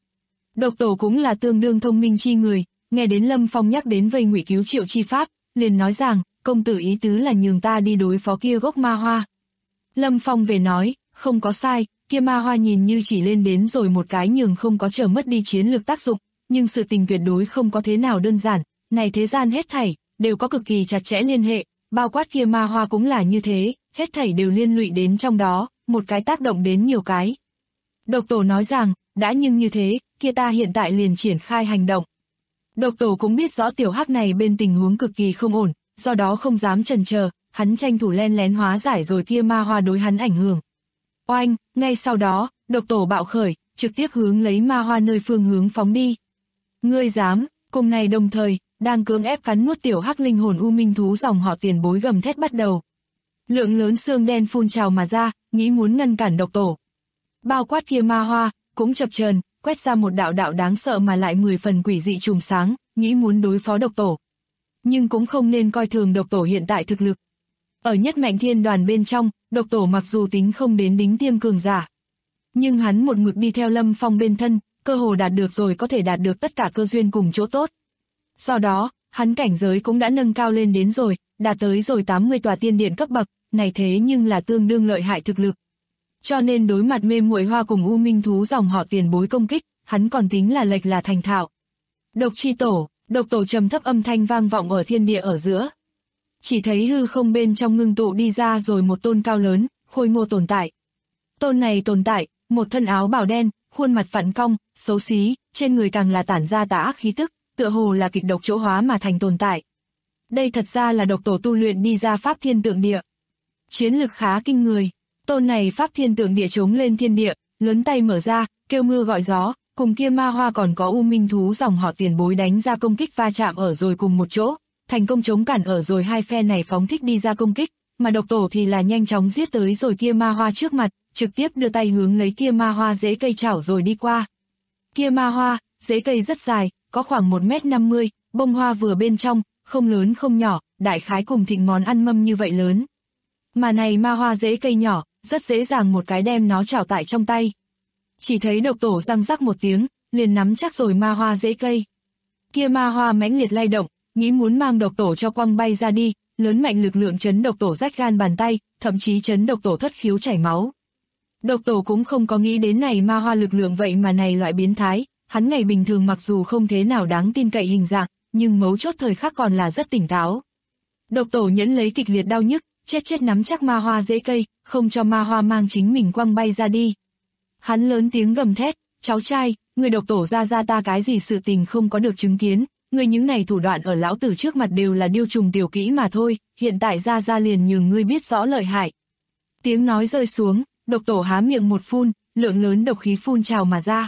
Độc tổ cũng là tương đương thông minh chi người, nghe đến Lâm Phong nhắc đến vây ngụy cứu triệu chi pháp, liền nói rằng, công tử ý tứ là nhường ta đi đối phó kia gốc ma hoa. Lâm Phong về nói, không có sai, kia ma hoa nhìn như chỉ lên đến rồi một cái nhường không có trở mất đi chiến lược tác dụng, nhưng sự tình tuyệt đối không có thế nào đơn giản, này thế gian hết thảy, đều có cực kỳ chặt chẽ liên hệ, bao quát kia ma hoa cũng là như thế, hết thảy đều liên lụy đến trong đó, một cái tác động đến nhiều cái. Độc tổ nói rằng, đã nhưng như thế, kia ta hiện tại liền triển khai hành động. Độc tổ cũng biết rõ tiểu hắc này bên tình huống cực kỳ không ổn, do đó không dám chần chờ, hắn tranh thủ len lén hóa giải rồi kia ma hoa đối hắn ảnh hưởng. Oanh, ngay sau đó, độc tổ bạo khởi, trực tiếp hướng lấy ma hoa nơi phương hướng phóng đi. Ngươi dám, cùng này đồng thời, đang cưỡng ép cắn nuốt tiểu hắc linh hồn u minh thú dòng họ tiền bối gầm thét bắt đầu. Lượng lớn xương đen phun trào mà ra, nghĩ muốn ngăn cản độc tổ. Bao quát kia ma hoa, cũng chập chờn, quét ra một đạo đạo đáng sợ mà lại 10 phần quỷ dị trùm sáng, nghĩ muốn đối phó độc tổ. Nhưng cũng không nên coi thường độc tổ hiện tại thực lực. Ở nhất mạnh thiên đoàn bên trong, độc tổ mặc dù tính không đến đính tiêm cường giả. Nhưng hắn một mực đi theo Lâm Phong bên thân, cơ hồ đạt được rồi có thể đạt được tất cả cơ duyên cùng chỗ tốt. Do đó, hắn cảnh giới cũng đã nâng cao lên đến rồi, đạt tới rồi 80 tòa tiên điện cấp bậc, này thế nhưng là tương đương lợi hại thực lực. Cho nên đối mặt mê muội hoa cùng u minh thú dòng họ tiền bối công kích, hắn còn tính là lệch là thành thạo. Độc chi tổ, độc tổ trầm thấp âm thanh vang vọng ở thiên địa ở giữa. Chỉ thấy hư không bên trong ngưng tụ đi ra rồi một tôn cao lớn, khôi ngô tồn tại. Tôn này tồn tại, một thân áo bào đen, khuôn mặt phản cong, xấu xí, trên người càng là tản ra tà ác khí tức, tựa hồ là kịch độc chỗ hóa mà thành tồn tại. Đây thật ra là độc tổ tu luyện đi ra pháp thiên tượng địa. Chiến lực khá kinh người, tôn này pháp thiên tượng địa chống lên thiên địa, lớn tay mở ra, kêu mưa gọi gió, cùng kia ma hoa còn có u minh thú dòng họ tiền bối đánh ra công kích va chạm ở rồi cùng một chỗ, thành công chống cản ở rồi hai phe này phóng thích đi ra công kích, mà độc tổ thì là nhanh chóng giết tới rồi kia ma hoa trước mặt, trực tiếp đưa tay hướng lấy kia ma hoa rễ cây chảo rồi đi qua. Kia ma hoa, rễ cây rất dài, có khoảng 1m50, bông hoa vừa bên trong, không lớn không nhỏ, đại khái cùng thịnh món ăn mâm như vậy lớn. Mà này ma hoa rễ cây nhỏ, rất dễ dàng một cái đem nó chảo tại trong tay. Chỉ thấy độc tổ răng rắc một tiếng, liền nắm chắc rồi ma hoa rễ cây. Kia ma hoa mãnh liệt lay động, nghĩ muốn mang độc tổ cho quăng bay ra đi, lớn mạnh lực lượng chấn độc tổ rách gan bàn tay, thậm chí chấn độc tổ thất khiếu chảy máu. Độc tổ cũng không có nghĩ đến này ma hoa lực lượng vậy mà này loại biến thái, hắn ngày bình thường mặc dù không thế nào đáng tin cậy hình dạng, nhưng mấu chốt thời khắc còn là rất tỉnh táo. Độc tổ nhẫn lấy kịch liệt đau nhức, chết nắm chắc ma hoa rễ cây, không cho ma hoa mang chính mình quăng bay ra đi. Hắn lớn tiếng gầm thét, cháu trai, người độc tổ ra ta cái gì sự tình không có được chứng kiến, người những này thủ đoạn ở lão tử trước mặt đều là điêu trùng tiểu kỹ mà thôi, hiện tại ra liền nhường ngươi biết rõ lợi hại. Tiếng nói rơi xuống, độc tổ há miệng một phun, lượng lớn độc khí phun trào mà ra.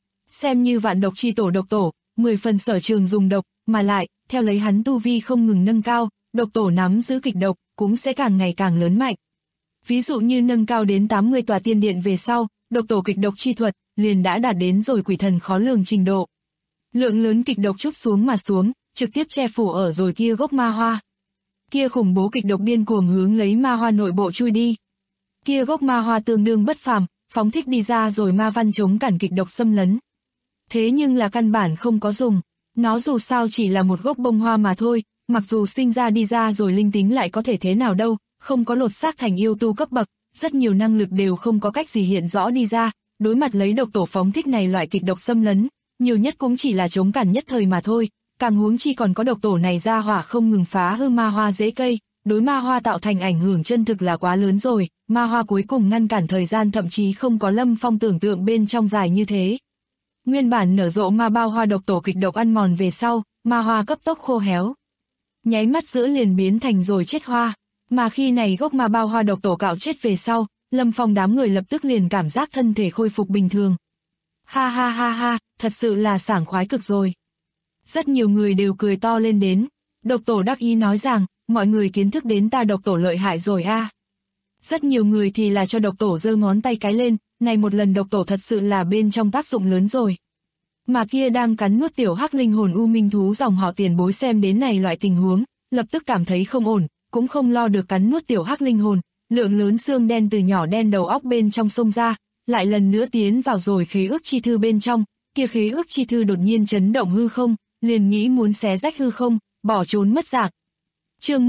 Xem như vạn độc chi tổ độc tổ, 10 phần sở trường dùng độc, mà lại, theo lấy hắn tu vi không ngừng nâng cao, độc tổ nắm giữ kịch độc, cũng sẽ càng ngày càng lớn mạnh. Ví dụ như nâng cao đến 80 tòa tiên điện về sau, độc tổ kịch độc chi thuật, liền đã đạt đến rồi quỷ thần khó lường trình độ. Lượng lớn kịch độc trút xuống mà xuống, trực tiếp che phủ ở rồi kia gốc ma hoa. Kia khủng bố kịch độc điên cuồng hướng lấy ma hoa nội bộ chui đi. Kia gốc ma hoa tương đương bất phàm, phóng thích đi ra rồi ma văn chống cản kịch độc xâm lấn. Thế nhưng là căn bản không có dùng, nó dù sao chỉ là một gốc bông hoa mà thôi, mặc dù sinh ra đi ra rồi linh tính lại có thể thế nào đâu, không có lột xác thành yêu tu cấp bậc, rất nhiều năng lực đều không có cách gì hiện rõ đi ra, đối mặt lấy độc tổ phóng thích này loại kịch độc xâm lấn, nhiều nhất cũng chỉ là chống cản nhất thời mà thôi, càng huống chi còn có độc tổ này ra hỏa không ngừng phá hư ma hoa rễ cây, đối ma hoa tạo thành ảnh hưởng chân thực là quá lớn rồi, ma hoa cuối cùng ngăn cản thời gian thậm chí không có Lâm Phong tưởng tượng bên trong dài như thế. Nguyên bản nở rộ ma bao hoa độc tổ kịch độc ăn mòn về sau, ma hoa cấp tốc khô héo. Nháy mắt giữa liền biến thành rồi chết hoa, mà khi này gốc ma bao hoa độc tổ cạo chết về sau, Lâm Phong đám người lập tức liền cảm giác thân thể khôi phục bình thường. Ha ha ha ha, thật sự là sảng khoái cực rồi. Rất nhiều người đều cười to lên đến, độc tổ đắc ý nói rằng, mọi người kiến thức đến ta độc tổ lợi hại rồi a. Rất nhiều người thì là cho độc tổ giơ ngón tay cái lên, này một lần độc tổ thật sự là bên trong tác dụng lớn rồi. Mà kia đang cắn nuốt tiểu hắc linh hồn u minh thú dòng họ tiền bối xem đến này loại tình huống, lập tức cảm thấy không ổn, cũng không lo được cắn nuốt tiểu hắc linh hồn, lượng lớn xương đen từ nhỏ đen đầu óc bên trong xông ra, lại lần nữa tiến vào rồi khế ước chi thư bên trong, kia khế ước chi thư đột nhiên chấn động hư không, liền nghĩ muốn xé rách hư không, bỏ trốn mất dạng. Chương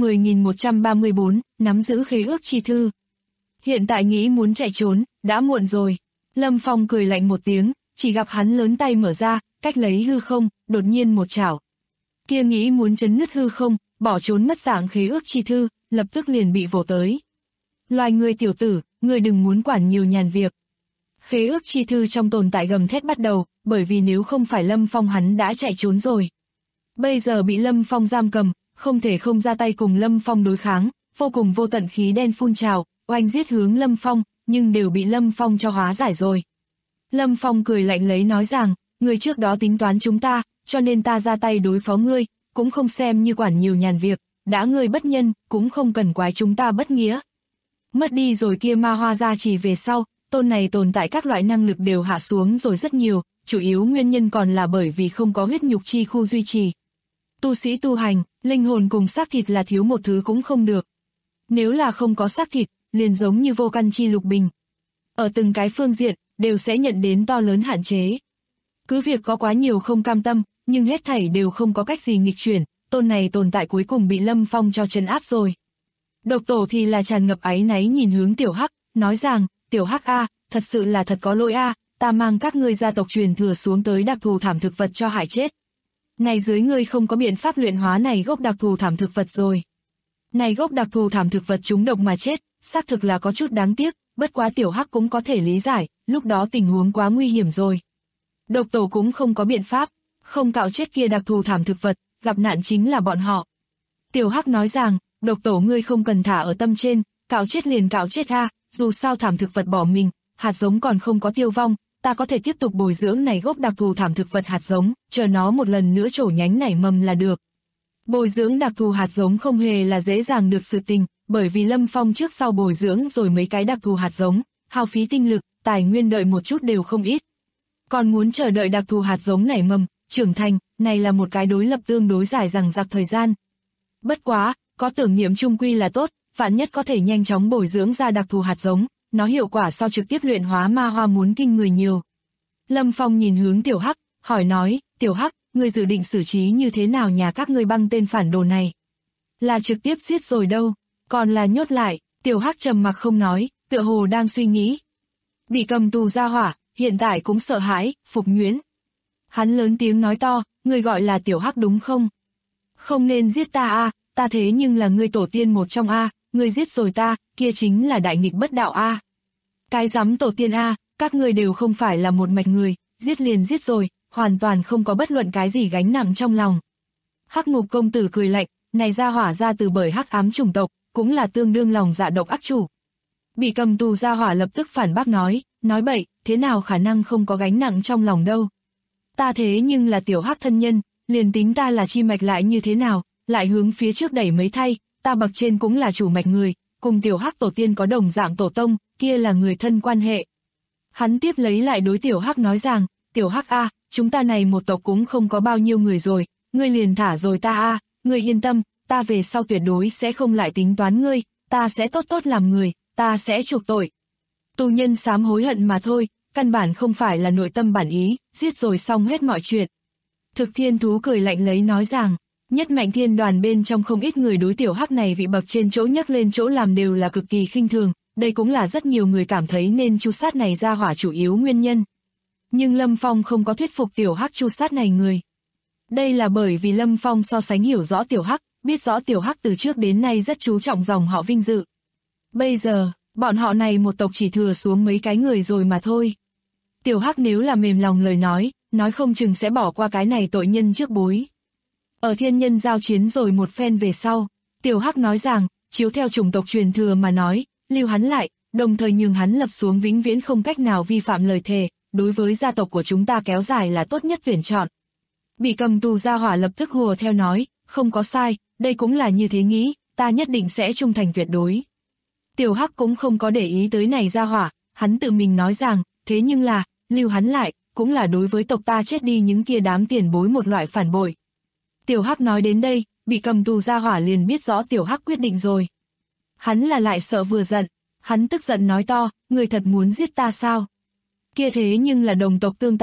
10.134, nắm giữ khế ước chi thư. Hiện tại nghĩ muốn chạy trốn, đã muộn rồi. Lâm Phong cười lạnh một tiếng, chỉ gặp hắn lớn tay mở ra, cách lấy hư không, đột nhiên một chảo. Kia nghĩ muốn chấn nứt hư không, bỏ trốn mất dạng khế ước chi thư, lập tức liền bị vồ tới. Loài người tiểu tử, người đừng muốn quản nhiều nhàn việc. Khế ước chi thư trong tồn tại gầm thét bắt đầu, bởi vì nếu không phải Lâm Phong hắn đã chạy trốn rồi. Bây giờ bị Lâm Phong giam cầm, không thể không ra tay cùng Lâm Phong đối kháng, vô cùng vô tận khí đen phun trào, oanh giết hướng Lâm Phong, nhưng đều bị Lâm Phong cho hóa giải rồi. Lâm Phong cười lạnh lấy nói rằng, người trước đó tính toán chúng ta, cho nên ta ra tay đối phó ngươi, cũng không xem như quản nhiều nhàn việc, đã ngươi bất nhân, cũng không cần quái chúng ta bất nghĩa. Mất đi rồi kia ma hoa gia trì về sau, tôn này tồn tại các loại năng lực đều hạ xuống rồi rất nhiều, chủ yếu nguyên nhân còn là bởi vì không có huyết nhục chi khu duy trì. Tu sĩ tu hành, linh hồn cùng xác thịt là thiếu một thứ cũng không được. Nếu là không có xác thịt, liền giống như vô căn chi lục bình. Ở từng cái phương diện, đều sẽ nhận đến to lớn hạn chế. Cứ việc có quá nhiều không cam tâm, nhưng hết thảy đều không có cách gì nghịch chuyển, tôn này tồn tại cuối cùng bị Lâm Phong cho trấn áp rồi. Độc tổ thì là tràn ngập áy náy nhìn hướng Tiểu Hắc, nói rằng, Tiểu Hắc a, thật sự là thật có lỗi a, ta mang các ngươi gia tộc truyền thừa xuống tới đặc thù thảm thực vật cho hại chết. Này dưới ngươi không có biện pháp luyện hóa này gốc đặc thù thảm thực vật rồi. Này gốc đặc thù thảm thực vật trúng độc mà chết, xác thực là có chút đáng tiếc, bất quá Tiểu Hắc cũng có thể lý giải, lúc đó tình huống quá nguy hiểm rồi. Độc tổ cũng không có biện pháp, không cạo chết kia đặc thù thảm thực vật, gặp nạn chính là bọn họ. Tiểu Hắc nói rằng, độc tổ ngươi không cần thả ở tâm trên, cạo chết liền cạo chết ha, dù sao thảm thực vật bỏ mình, hạt giống còn không có tiêu vong, ta có thể tiếp tục bồi dưỡng này gốc đặc thù thảm thực vật hạt giống, chờ nó một lần nữa trổ nhánh nảy mầm là được. Bồi dưỡng đặc thù hạt giống không hề là dễ dàng được sự tình, bởi vì Lâm Phong trước sau bồi dưỡng rồi mấy cái đặc thù hạt giống, hao phí tinh lực, tài nguyên đợi một chút đều không ít. Còn muốn chờ đợi đặc thù hạt giống nảy mầm, trưởng thành, này là một cái đối lập tương đối dài dằng dặc thời gian. Bất quá, có tưởng niệm chung quy là tốt, vạn nhất có thể nhanh chóng bồi dưỡng ra đặc thù hạt giống, nó hiệu quả sau trực tiếp luyện hóa ma hoa muốn kinh người nhiều. Lâm Phong nhìn hướng Tiểu Hắc, hỏi nói, Tiểu Hắc, ngươi dự định xử trí như thế nào nhà các ngươi băng tên phản đồ này? Là trực tiếp giết rồi đâu, còn là nhốt lại, Tiểu Hắc trầm mặc không nói, tựa hồ đang suy nghĩ. Bị cầm tù ra hỏa, hiện tại cũng sợ hãi, phục nhuyễn. Hắn lớn tiếng nói to, ngươi gọi là Tiểu Hắc đúng không? Không nên giết ta a, ta thế nhưng là ngươi tổ tiên một trong a, ngươi giết rồi ta, kia chính là đại nghịch bất đạo a. Cái rắm tổ tiên a, các ngươi đều không phải là một mạch người, giết liền giết rồi, hoàn toàn không có bất luận cái gì gánh nặng trong lòng. Hắc Ngục công tử cười lạnh, này ra hỏa ra từ bởi hắc ám chủng tộc, cũng là tương đương lòng dạ độc ác chủ. Bị cầm tù ra hỏa lập tức phản bác nói bậy, thế nào khả năng không có gánh nặng trong lòng đâu. Ta thế nhưng là Tiểu Hắc thân nhân, liền tính ta là chi mạch lại như thế nào, lại hướng phía trước đẩy mấy thay, ta bậc trên cũng là chủ mạch người, cùng Tiểu Hắc tổ tiên có đồng dạng tổ tông, kia là người thân quan hệ. Hắn tiếp lấy lại đối Tiểu Hắc nói rằng, Tiểu Hắc a, chúng ta này một tộc cũng không có bao nhiêu người rồi, ngươi liền thả rồi ta a, ngươi yên tâm, ta về sau tuyệt đối sẽ không lại tính toán ngươi, ta sẽ tốt tốt làm người, ta sẽ chuộc tội. Tù nhân sám hối hận mà thôi, căn bản không phải là nội tâm bản ý, giết rồi xong hết mọi chuyện. Thực Thiên Thú cười lạnh lấy nói rằng, nhất mạnh thiên đoàn bên trong không ít người đối Tiểu Hắc này vị bậc trên chỗ nhấc lên chỗ làm đều là cực kỳ khinh thường, đây cũng là rất nhiều người cảm thấy nên tru sát này ra hỏa chủ yếu nguyên nhân. Nhưng Lâm Phong không có thuyết phục Tiểu Hắc tru sát này người. Đây là bởi vì Lâm Phong so sánh hiểu rõ Tiểu Hắc, biết rõ Tiểu Hắc từ trước đến nay rất chú trọng dòng họ vinh dự. Bây giờ, bọn họ này một tộc chỉ thừa xuống mấy cái người rồi mà thôi. Tiểu Hắc nếu là mềm lòng lời nói không chừng sẽ bỏ qua cái này tội nhân trước bối. Ở thiên nhân giao chiến rồi một phen về sau, Tiểu Hắc nói rằng, chiếu theo chủng tộc truyền thừa mà nói, lưu hắn lại, đồng thời nhường hắn lập xuống vĩnh viễn không cách nào vi phạm lời thề, đối với gia tộc của chúng ta kéo dài là tốt nhất tuyển chọn. Bị cầm tù gia hỏa lập tức hùa theo nói, không có sai, đây cũng là như thế nghĩ, ta nhất định sẽ trung thành tuyệt đối. Tiểu Hắc cũng không có để ý tới này gia hỏa, hắn tự mình nói rằng, thế nhưng là, lưu hắn lại, cũng là đối với tộc ta chết đi những kia đám tiền bối một loại phản bội. Tiểu Hắc nói đến đây, bị cầm tù gia hỏa liền biết rõ Tiểu Hắc quyết định rồi. Hắn là lại sợ vừa giận, hắn tức giận nói to, người thật muốn giết ta sao? Kia thế nhưng là đồng tộc tương tàn a,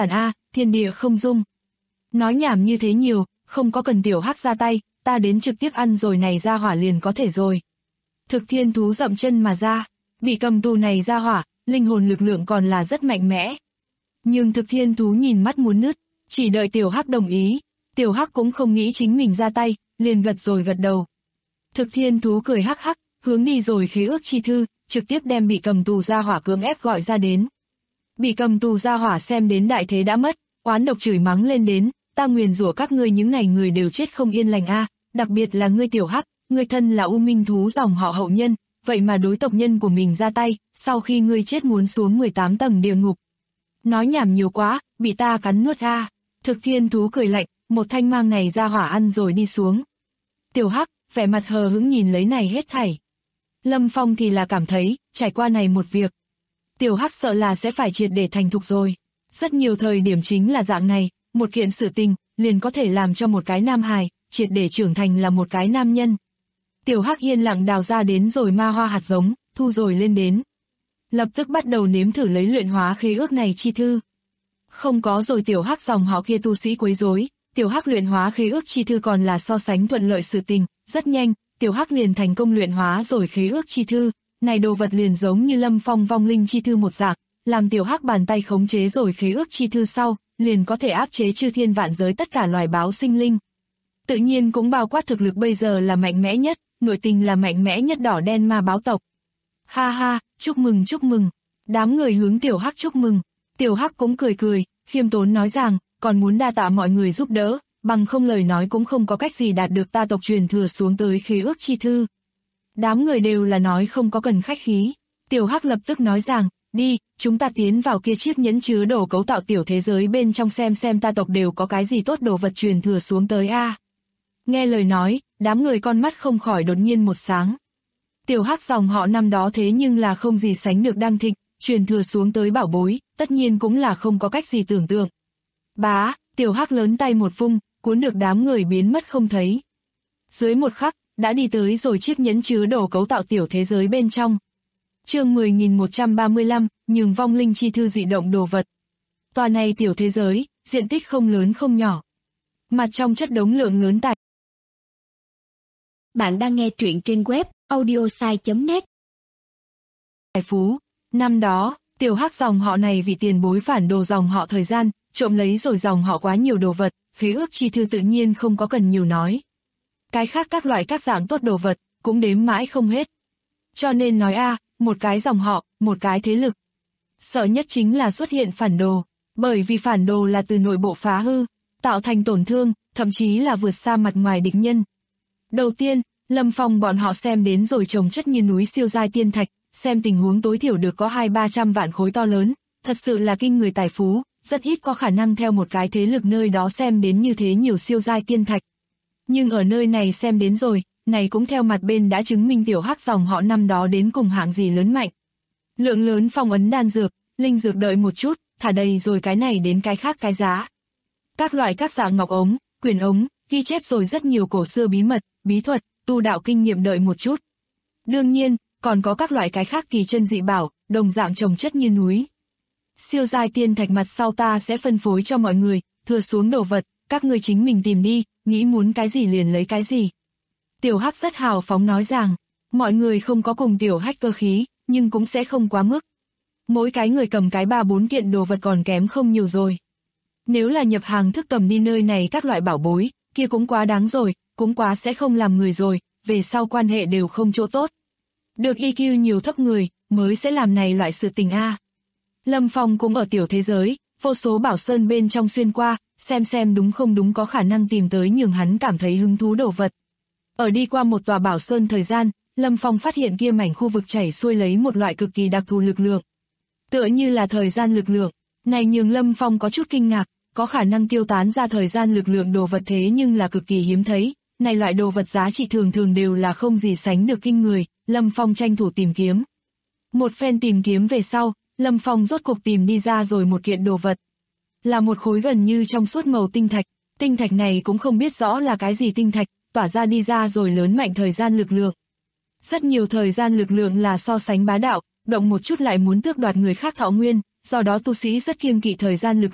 thiên địa không dung. Nói nhảm như thế nhiều, không có cần Tiểu Hắc ra tay, ta đến trực tiếp ăn rồi này ra hỏa liền có thể rồi. Thực thiên thú dậm chân mà ra, bị cầm tù này ra hỏa, linh hồn lực lượng còn là rất mạnh mẽ. Nhưng thực thiên thú nhìn mắt muốn nứt, chỉ đợi Tiểu Hắc đồng ý. Tiểu Hắc cũng không nghĩ chính mình ra tay, liền gật rồi gật đầu. Thực thiên thú cười hắc hắc, hướng đi rồi khế ước chi thư, trực tiếp đem bị cầm tù ra hỏa cưỡng ép gọi ra đến. Bị cầm tù ra hỏa xem đến đại thế đã mất, oán độc chửi mắng lên đến, ta nguyền rủa các ngươi những ngày người đều chết không yên lành a, đặc biệt là ngươi Tiểu Hắc, ngươi thân là U Minh thú dòng họ hậu nhân, vậy mà đối tộc nhân của mình ra tay, sau khi ngươi chết muốn xuống 18 tầng địa ngục. Nói nhảm nhiều quá, bị ta cắn nuốt a. Thực thiên thú cười lạnh, một thanh mang này ra hỏa ăn rồi đi xuống. Tiểu Hắc, vẻ mặt hờ hững nhìn lấy này hết thảy. Lâm Phong thì là cảm thấy, trải qua này một việc. Tiểu Hắc sợ là sẽ phải triệt để thành thục rồi. Rất nhiều thời điểm chính là dạng này, một kiện sự tình, liền có thể làm cho một cái nam hài, triệt để trưởng thành là một cái nam nhân. Tiểu Hắc yên lặng đào ra đến rồi ma hoa hạt giống, thu rồi lên đến. Lập tức bắt đầu nếm thử lấy luyện hóa khế ước này chi thư. Không có rồi Tiểu Hắc dòng họ kia tu sĩ quấy rối, Tiểu Hắc luyện hóa khế ước chi thư còn là so sánh thuận lợi sự tình, rất nhanh, Tiểu Hắc liền thành công luyện hóa rồi khế ước chi thư, này đồ vật liền giống như Lâm Phong vong linh chi thư một dạng, làm Tiểu Hắc bàn tay khống chế rồi khế ước chi thư sau, liền có thể áp chế chư thiên vạn giới tất cả loài báo sinh linh. Tự nhiên cũng bao quát thực lực bây giờ là mạnh mẽ nhất, nội tình là mạnh mẽ nhất đỏ đen ma báo tộc. Ha ha, chúc mừng chúc mừng. Đám người hướng Tiểu Hắc chúc mừng. Tiểu Hắc cũng cười cười, khiêm tốn nói rằng, còn muốn đa tạ mọi người giúp đỡ, bằng không lời nói cũng không có cách gì đạt được ta tộc truyền thừa xuống tới khế ước chi thư. Đám người đều là nói không có cần khách khí. Tiểu Hắc lập tức nói rằng, đi, chúng ta tiến vào kia chiếc nhẫn chứa đồ cấu tạo tiểu thế giới bên trong xem ta tộc đều có cái gì tốt đồ vật truyền thừa xuống tới a. Nghe lời nói, đám người con mắt không khỏi đột nhiên một sáng. Tiểu Hắc dòng họ năm đó thế nhưng là không gì sánh được đăng thịnh, truyền thừa xuống tới bảo bối, tất nhiên cũng là không có cách gì tưởng tượng. Bá, Tiểu Hắc lớn tay một vung, cuốn được đám người biến mất không thấy. Dưới một khắc, đã đi tới rồi chiếc nhẫn chứa đồ cấu tạo tiểu thế giới bên trong. Chương 10.135, nhường vong linh chi thư dị động đồ vật. Tòa này tiểu thế giới, diện tích không lớn không nhỏ. Mặt trong chất đống lượng lớn tài. Bạn đang nghe truyện trên web audiosai.net. Tài phú, năm đó, Tiểu Hắc dòng họ này vì tiền bối phản đồ dòng họ thời gian, trộm lấy rồi dòng họ quá nhiều đồ vật, khế ước chi thư tự nhiên không có cần nhiều nói. Cái khác các loại các dạng tốt đồ vật, cũng đếm mãi không hết. Cho nên nói một cái dòng họ, một cái thế lực. Sợ nhất chính là xuất hiện phản đồ, bởi vì phản đồ là từ nội bộ phá hư, tạo thành tổn thương, thậm chí là vượt xa mặt ngoài địch nhân. Đầu tiên, Lâm Phong bọn họ xem đến rồi trồng chất như núi siêu giai tiên thạch, xem tình huống tối thiểu được có 200-300 vạn khối to lớn, thật sự là kinh người tài phú, rất ít có khả năng theo một cái thế lực nơi đó xem đến như thế nhiều siêu giai tiên thạch. Nhưng ở nơi này xem đến rồi, này cũng theo mặt bên đã chứng minh Tiểu Hắc dòng họ năm đó đến cùng hạng gì lớn mạnh. Lượng lớn phong ấn đan dược, linh dược đợi một chút, thả đầy rồi cái này đến cái khác cái giá. Các loại các dạng ngọc ống, quyền ống, ghi chép rồi rất nhiều cổ xưa bí mật, bí thuật, tu đạo kinh nghiệm đợi một chút. Đương nhiên, còn có các loại cái khác kỳ chân dị bảo, đồng dạng trồng chất như núi. Siêu giai tiên thạch mặt sau ta sẽ phân phối cho mọi người, thừa xuống đồ vật, các người chính mình tìm đi, nghĩ muốn cái gì liền lấy cái gì. Tiểu Hắc rất hào phóng nói rằng, mọi người không có cùng Tiểu Hắc cơ khí, nhưng cũng sẽ không quá mức. Mỗi cái người cầm cái 3-4 kiện đồ vật còn kém không nhiều rồi. Nếu là nhập hàng thức cầm đi nơi này các loại bảo bối, kia cũng quá đáng rồi, cũng quá sẽ không làm người rồi, về sau quan hệ đều không chỗ tốt. Được EQ nhiều thấp người, mới sẽ làm này loại sự tình Lâm Phong cũng ở tiểu thế giới, vô số bảo sơn bên trong xuyên qua, xem đúng không đúng có khả năng tìm tới nhường hắn cảm thấy hứng thú đồ vật. Ở đi qua một tòa bảo sơn thời gian, Lâm Phong phát hiện kia mảnh khu vực chảy xuôi lấy một loại cực kỳ đặc thù lực lượng. Tựa như là thời gian lực lượng, này nhường Lâm Phong có chút kinh ngạc, có khả năng tiêu tán ra thời gian lực lượng đồ vật thế nhưng là cực kỳ hiếm thấy, này loại đồ vật giá trị thường đều là không gì sánh được kinh người, Lâm Phong tranh thủ tìm kiếm. Một phen tìm kiếm về sau, Lâm Phong rốt cục tìm đi ra rồi một kiện đồ vật. Là một khối gần như trong suốt màu tinh thạch này cũng không biết rõ là cái gì tinh thạch, tỏa ra đi ra rồi lớn mạnh thời gian lực lượng. Rất nhiều thời gian lực lượng là so sánh bá đạo, động một chút lại muốn tước đoạt người khác thọ nguyên, do đó tu sĩ rất kiêng kỵ thời gian lực lượng,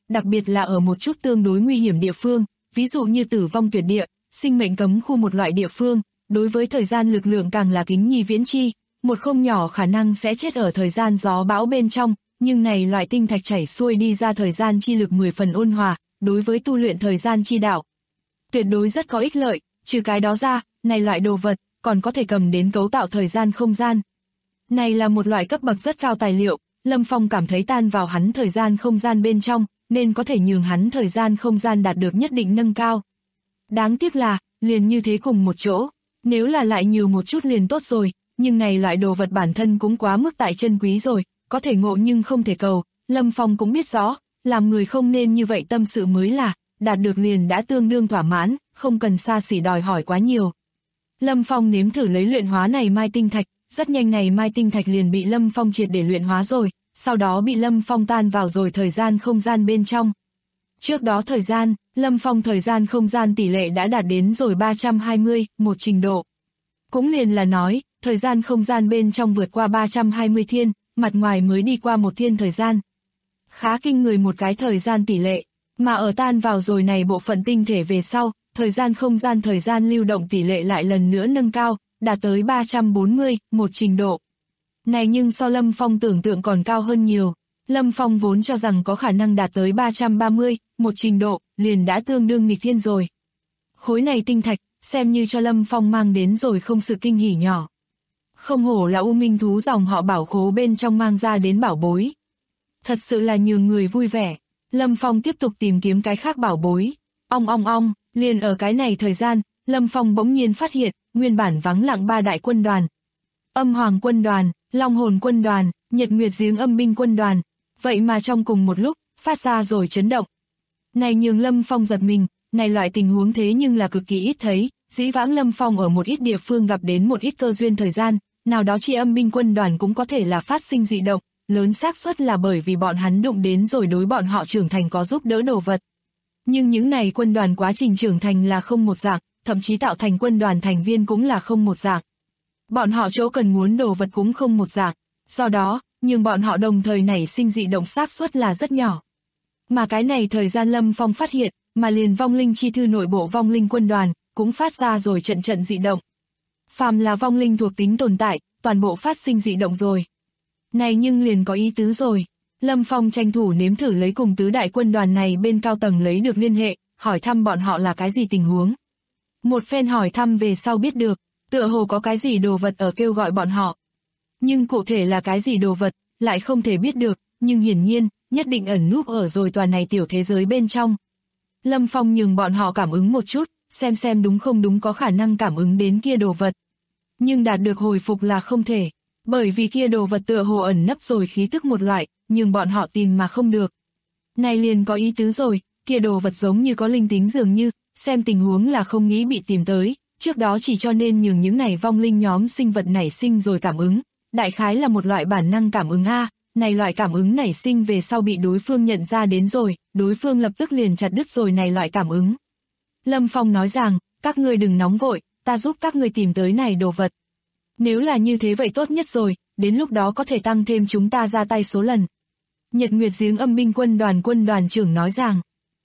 đặc biệt là ở một chút tương đối nguy hiểm địa phương, ví dụ như tử vong tuyệt địa, sinh mệnh cấm khu một loại địa phương, đối với thời gian lực lượng càng là kính nhi viễn chi, một không nhỏ khả năng sẽ chết ở thời gian gió bão bên trong, nhưng này loại tinh thạch chảy xuôi đi ra thời gian chi lực 10 phần ôn hòa, đối với tu luyện thời gian chi đạo tuyệt đối rất có ích lợi, trừ cái đó ra, này loại đồ vật còn có thể cầm đến cấu tạo thời gian không gian. Này là một loại cấp bậc rất cao tài liệu, Lâm Phong cảm thấy tan vào hắn thời gian không gian bên trong, nên có thể nhường hắn thời gian không gian đạt được nhất định nâng cao. Đáng tiếc là, liền như thế cùng một chỗ, nếu là lại nhiều một chút liền tốt rồi, nhưng này loại đồ vật bản thân cũng quá mức tại chân quý rồi, có thể ngộ nhưng không thể cầu, Lâm Phong cũng biết rõ, làm người không nên như vậy tâm sự mới là, đạt được liền đã tương đương thỏa mãn, không cần xa xỉ đòi hỏi quá nhiều. Lâm Phong nếm thử lấy luyện hóa này mai tinh thạch, rất nhanh này mai tinh thạch liền bị Lâm Phong triệt để luyện hóa rồi, sau đó bị Lâm Phong tan vào rồi thời gian không gian bên trong. Trước đó thời gian, Lâm Phong thời gian không gian tỷ lệ đã đạt đến rồi 320, một trình độ. Cũng liền là nói, thời gian không gian bên trong vượt qua 320 thiên, mặt ngoài mới đi qua một thiên thời gian. Khá kinh người một cái thời gian tỷ lệ, mà ở tan vào rồi này bộ phận tinh thể về sau, thời gian không gian thời gian lưu động tỷ lệ lại lần nữa nâng cao, đạt tới 340, một trình độ. Này nhưng so Lâm Phong tưởng tượng còn cao hơn nhiều. Lâm Phong vốn cho rằng có khả năng đạt tới 330, một trình độ, liền đã tương đương nghịch thiên rồi. Khối này tinh thạch, xem như cho Lâm Phong mang đến rồi không sự kinh hỉ nhỏ. Không hổ là U Minh thú dòng họ bảo khố bên trong mang ra đến bảo bối. Thật sự là nhường người vui vẻ. Lâm Phong tiếp tục tìm kiếm cái khác bảo bối. Ong, liền ở cái này thời gian, Lâm Phong bỗng nhiên phát hiện, nguyên bản vắng lặng ba đại quân đoàn. Âm Hoàng quân đoàn, Long Hồn quân đoàn, Nhật Nguyệt Giếng Âm Binh quân đoàn, vậy mà trong cùng một lúc, phát ra rồi chấn động. Này nhường Lâm Phong giật mình, này loại tình huống thế nhưng là cực kỳ ít thấy, dĩ vãng Lâm Phong ở một ít địa phương gặp đến một ít cơ duyên thời gian, nào đó chi âm binh quân đoàn cũng có thể là phát sinh dị động, lớn xác suất là bởi vì bọn hắn đụng đến rồi đối bọn họ trưởng thành có giúp đỡ đồ vật. Nhưng những này quân đoàn quá trình trưởng thành là không một dạng, thậm chí tạo thành quân đoàn thành viên cũng là không một dạng. Bọn họ chỗ cần muốn đồ vật cũng không một dạng, do đó, nhưng bọn họ đồng thời nảy sinh dị động xác suất là rất nhỏ. Mà cái này thời gian Lâm Phong phát hiện, mà liền vong linh chi thư nội bộ vong linh quân đoàn, cũng phát ra rồi trận dị động. Phàm là vong linh thuộc tính tồn tại, toàn bộ phát sinh dị động rồi. Này nhưng liền có ý tứ rồi. Lâm Phong tranh thủ nếm thử lấy cùng tứ đại quân đoàn này bên cao tầng lấy được liên hệ, hỏi thăm bọn họ là cái gì tình huống. Một phen hỏi thăm về sau biết được, tựa hồ có cái gì đồ vật ở kêu gọi bọn họ. Nhưng cụ thể là cái gì đồ vật, lại không thể biết được, nhưng hiển nhiên, nhất định ẩn núp ở rồi tòa này tiểu thế giới bên trong. Lâm Phong nhường bọn họ cảm ứng một chút, xem đúng không đúng có khả năng cảm ứng đến kia đồ vật. Nhưng đạt được hồi phục là không thể, bởi vì kia đồ vật tựa hồ ẩn nấp rồi khí tức một loại, nhưng bọn họ tìm mà không được. Này liền có ý tứ rồi, kia đồ vật giống như có linh tính dường như, xem tình huống là không nghĩ bị tìm tới, trước đó chỉ cho nên nhường những này vong linh nhóm sinh vật nảy sinh rồi cảm ứng, đại khái là một loại bản năng cảm ứng A, này loại cảm ứng nảy sinh về sau bị đối phương nhận ra đến rồi, đối phương lập tức liền chặt đứt rồi này loại cảm ứng. Lâm Phong nói rằng, các ngươi đừng nóng vội, ta giúp các ngươi tìm tới này đồ vật. Nếu là như thế vậy tốt nhất rồi, đến lúc đó có thể tăng thêm chúng ta ra tay số lần. Nhật Nguyệt Giếng Âm Binh quân đoàn trưởng nói rằng.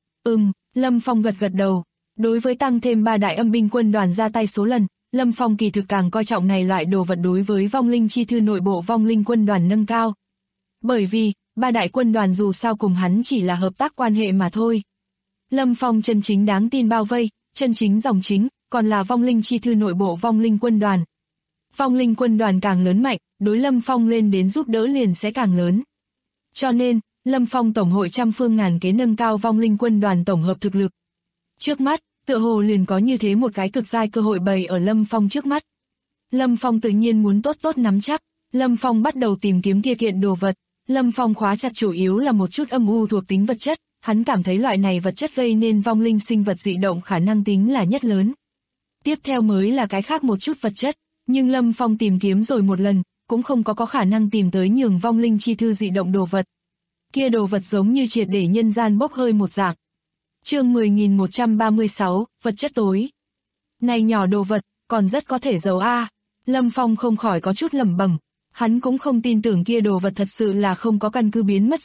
Lâm Phong gật đầu. Đối với tăng thêm ba đại âm binh quân đoàn ra tay số lần, Lâm Phong kỳ thực càng coi trọng này loại đồ vật đối với vong linh chi thư nội bộ vong linh quân đoàn nâng cao. Bởi vì, ba đại quân đoàn dù sao cùng hắn chỉ là hợp tác quan hệ mà thôi. Lâm Phong chân chính đáng tin bao vây, chân chính dòng chính, còn là vong linh chi thư nội bộ vong linh quân đoàn. Vong linh quân đoàn càng lớn mạnh, đối Lâm Phong lên đến giúp đỡ liền sẽ càng lớn. Cho nên, Lâm Phong tổng hội trăm phương ngàn kế nâng cao vong linh quân đoàn tổng hợp thực lực. Trước mắt, tựa hồ liền có như thế một cái cực giai cơ hội bày ở Lâm Phong trước mắt. Lâm Phong tự nhiên muốn tốt nắm chắc, Lâm Phong bắt đầu tìm kiếm kia kiện đồ vật. Lâm Phong khóa chặt chủ yếu là một chút âm u thuộc tính vật chất, hắn cảm thấy loại này vật chất gây nên vong linh sinh vật dị động khả năng tính là nhất lớn. Tiếp theo mới là cái khác một chút vật chất, nhưng Lâm Phong tìm kiếm rồi một lần, cũng không có khả năng tìm tới nhường vong linh chi thư dị động đồ vật. Kia đồ vật giống như triệt để nhân gian bốc hơi một dạng. Chương 10.136, vật chất tối. Này nhỏ đồ vật, còn rất có thể giấu A. Lâm Phong không khỏi có chút lẩm bẩm. Hắn cũng không tin tưởng kia đồ vật thật sự là không có căn cứ biến mất rồi,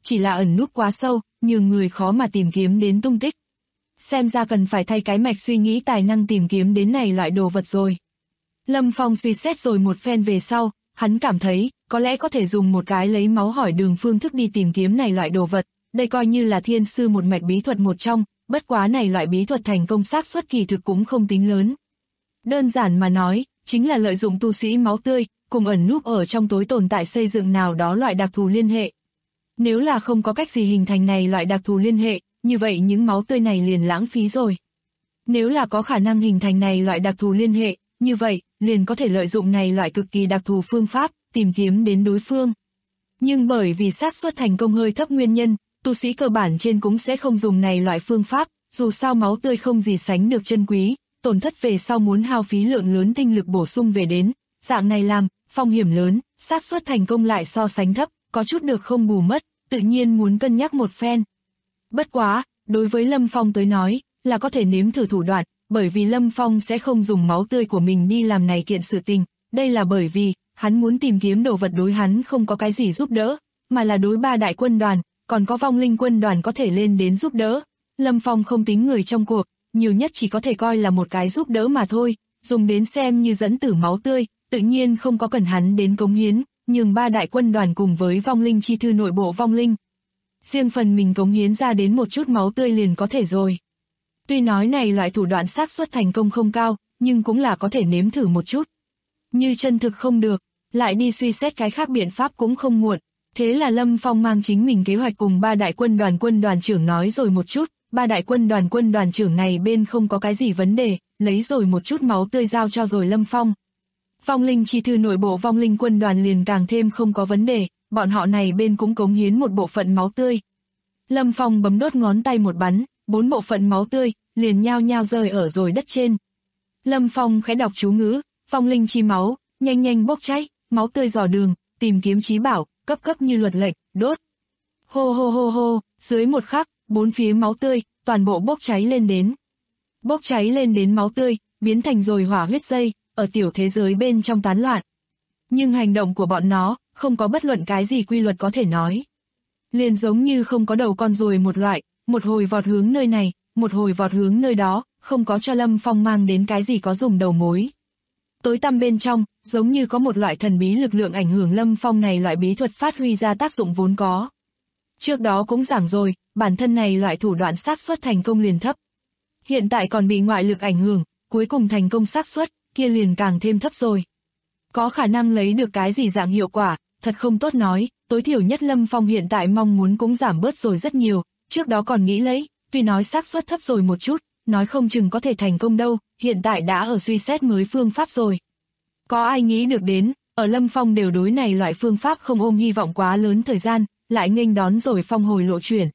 chỉ là ẩn núp quá sâu, nhường người khó mà tìm kiếm đến tung tích. Xem ra cần phải thay cái mạch suy nghĩ tài năng tìm kiếm đến này loại đồ vật rồi. Lâm Phong suy xét rồi một phen về sau, hắn cảm thấy, có lẽ có thể dùng một cái lấy máu hỏi đường phương thức đi tìm kiếm này loại đồ vật, đây coi như là thiên sư một mạch bí thuật một trong, bất quá này loại bí thuật thành công xác suất kỳ thực cũng không tính lớn. Đơn giản mà nói, chính là lợi dụng tu sĩ máu tươi, cùng ẩn núp ở trong tối tồn tại xây dựng nào đó loại đặc thù liên hệ. Nếu là không có cách gì hình thành này loại đặc thù liên hệ, như vậy những máu tươi này liền lãng phí rồi. Nếu là có khả năng hình thành này loại đặc thù liên hệ, như vậy, liền có thể lợi dụng này loại cực kỳ đặc thù phương pháp, tìm kiếm đến đối phương. Nhưng bởi vì xác suất thành công hơi thấp nguyên nhân, tu sĩ cơ bản trên cũng sẽ không dùng này loại phương pháp, dù sao máu tươi không gì sánh được chân quý, tổn thất về sau muốn hao phí lượng lớn tinh lực bổ sung về đến, dạng này làm, phong hiểm lớn, xác suất thành công lại so sánh thấp, có chút được không bù mất, tự nhiên muốn cân nhắc một phen. Bất quá, đối với Lâm Phong tới nói, là có thể nếm thử thủ đoạn, bởi vì Lâm Phong sẽ không dùng máu tươi của mình đi làm này kiện sự tình, đây là bởi vì, hắn muốn tìm kiếm đồ vật đối hắn không có cái gì giúp đỡ, mà là đối 3 đại quân đoàn, còn có vong linh quân đoàn có thể lên đến giúp đỡ. Lâm Phong không tính người trong cuộc, nhiều nhất chỉ có thể coi là một cái giúp đỡ mà thôi, dùng đến xem như dẫn tử máu tươi, tự nhiên không có cần hắn đến cống hiến, nhường 3 đại quân đoàn cùng với vong linh chi thư nội bộ vong linh. Riêng phần mình cống hiến ra đến một chút máu tươi liền có thể rồi. Tuy nói này loại thủ đoạn xác suất thành công không cao, nhưng cũng là có thể nếm thử một chút. Như chân thực không được, lại đi suy xét cái khác biện pháp cũng không muộn. Thế là Lâm Phong mang chính mình kế hoạch cùng 3 đại quân đoàn trưởng nói rồi một chút, 3 đại quân đoàn trưởng này bên không có cái gì vấn đề, lấy rồi một chút máu tươi giao cho rồi Lâm Phong. Vong linh chi thư nội bộ vong linh quân đoàn liền càng thêm không có vấn đề, bọn họ này bên cũng cống hiến một bộ phận máu tươi. Lâm Phong bấm đốt ngón tay một bắn, 4 bộ phận máu tươi, liền nhao nhao rơi ở rồi đất trên. Lâm Phong khẽ đọc chú ngữ, vong linh chi máu, nhanh nhanh bốc cháy, máu tươi dò đường, tìm kiếm chí bảo, cấp cấp như luật lệnh, đốt. Hô hô hô hô, dưới một khắc, 4 phía máu tươi, toàn bộ bốc cháy lên đến. Bốc cháy lên đến máu tươi, biến thành rồi hỏa huyết dây, ở tiểu thế giới bên trong tán loạn. Nhưng hành động của bọn nó, không có bất luận cái gì quy luật có thể nói. Liền giống như không có đầu con ruồi một loại, một hồi vọt hướng nơi này, một hồi vọt hướng nơi đó, không có cho Lâm Phong mang đến cái gì có dùng đầu mối. Tối tăm bên trong, giống như có một loại thần bí lực lượng ảnh hưởng Lâm Phong này loại bí thuật phát huy ra tác dụng vốn có. Trước đó cũng giảng rồi, bản thân này loại thủ đoạn xác suất thành công liền thấp. Hiện tại còn bị ngoại lực ảnh hưởng, cuối cùng thành công xác suất, kia liền càng thêm thấp rồi. Có khả năng lấy được cái gì dạng hiệu quả, thật không tốt nói, tối thiểu nhất Lâm Phong hiện tại mong muốn cũng giảm bớt rồi rất nhiều, trước đó còn nghĩ lấy, tuy nói xác suất thấp rồi một chút, nói không chừng có thể thành công đâu, hiện tại đã ở suy xét mới phương pháp rồi. Có ai nghĩ được đến, ở Lâm Phong đều đối này loại phương pháp không ôm hy vọng quá lớn thời gian, lại nghênh đón rồi phong hồi lộ chuyển.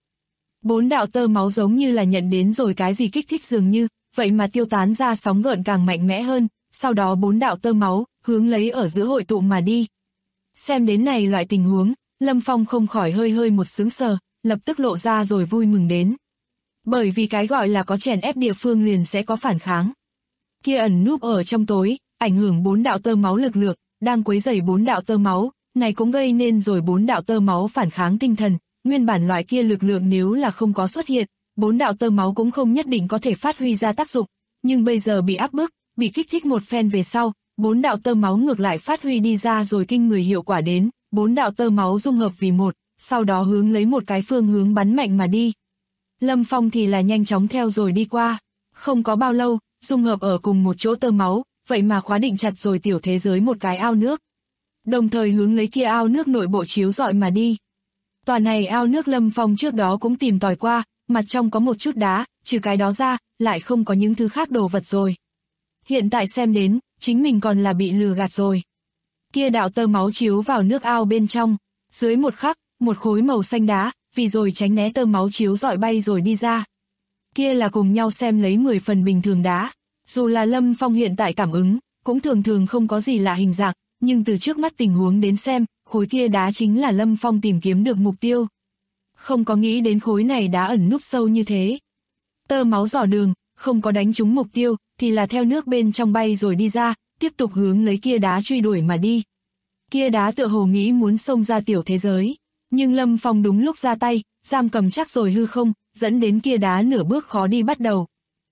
4 đạo tơ máu giống như là nhận đến rồi cái gì kích thích dường như, vậy mà tiêu tán ra sóng gợn càng mạnh mẽ hơn, sau đó 4 đạo tơ máu, hướng lấy ở giữa hội tụ mà đi. Xem đến này loại tình huống, Lâm Phong không khỏi hơi hơi một sướng sờ, lập tức lộ ra rồi vui mừng đến. Bởi vì cái gọi là có chèn ép địa phương liền sẽ có phản kháng. Kia ẩn núp ở trong tối, ảnh hưởng 4 đạo tơ máu lực lượng, đang quấy rầy 4 đạo tơ máu, này cũng gây nên rồi 4 đạo tơ máu phản kháng tinh thần, nguyên bản loại kia lực lượng nếu là không có xuất hiện, 4 đạo tơ máu cũng không nhất định có thể phát huy ra tác dụng, nhưng bây giờ bị áp bức, bị kích thích một phen về sau, 4 đạo tơ máu ngược lại phát huy đi ra rồi kinh người hiệu quả đến, 4 đạo tơ máu dung hợp vì một, sau đó hướng lấy một cái phương hướng bắn mạnh mà đi. Lâm Phong thì là nhanh chóng theo rồi đi qua, không có bao lâu, dung hợp ở cùng một chỗ tơ máu, vậy mà khóa định chặt rồi tiểu thế giới một cái ao nước. Đồng thời hướng lấy kia ao nước nội bộ chiếu rọi mà đi. Tòa này ao nước Lâm Phong trước đó cũng tìm tòi qua, mặt trong có một chút đá, trừ cái đó ra, lại không có những thứ khác đồ vật rồi. Hiện tại xem đến, chính mình còn là bị lừa gạt rồi. Kia đạo tơ máu chiếu vào nước ao bên trong, dưới một khắc, một khối màu xanh đá, vì rồi tránh né tơ máu chiếu rọi bay rồi đi ra. Kia là cùng nhau xem lấy 10 phần bình thường đá, dù là Lâm Phong hiện tại cảm ứng, cũng thường thường không có gì lạ hình dạng, nhưng từ trước mắt tình huống đến xem, khối kia đá chính là Lâm Phong tìm kiếm được mục tiêu. Không có nghĩ đến khối này đá ẩn núp sâu như thế. Tơ máu dò đường, không có đánh trúng mục tiêu, thì là theo nước bên trong bay rồi đi ra, tiếp tục hướng lấy kia đá truy đuổi mà đi. Kia đá tựa hồ nghĩ muốn xông ra tiểu thế giới. Nhưng Lâm Phong đúng lúc ra tay, giam cầm chắc rồi hư không, dẫn đến kia đá nửa bước khó đi bắt đầu.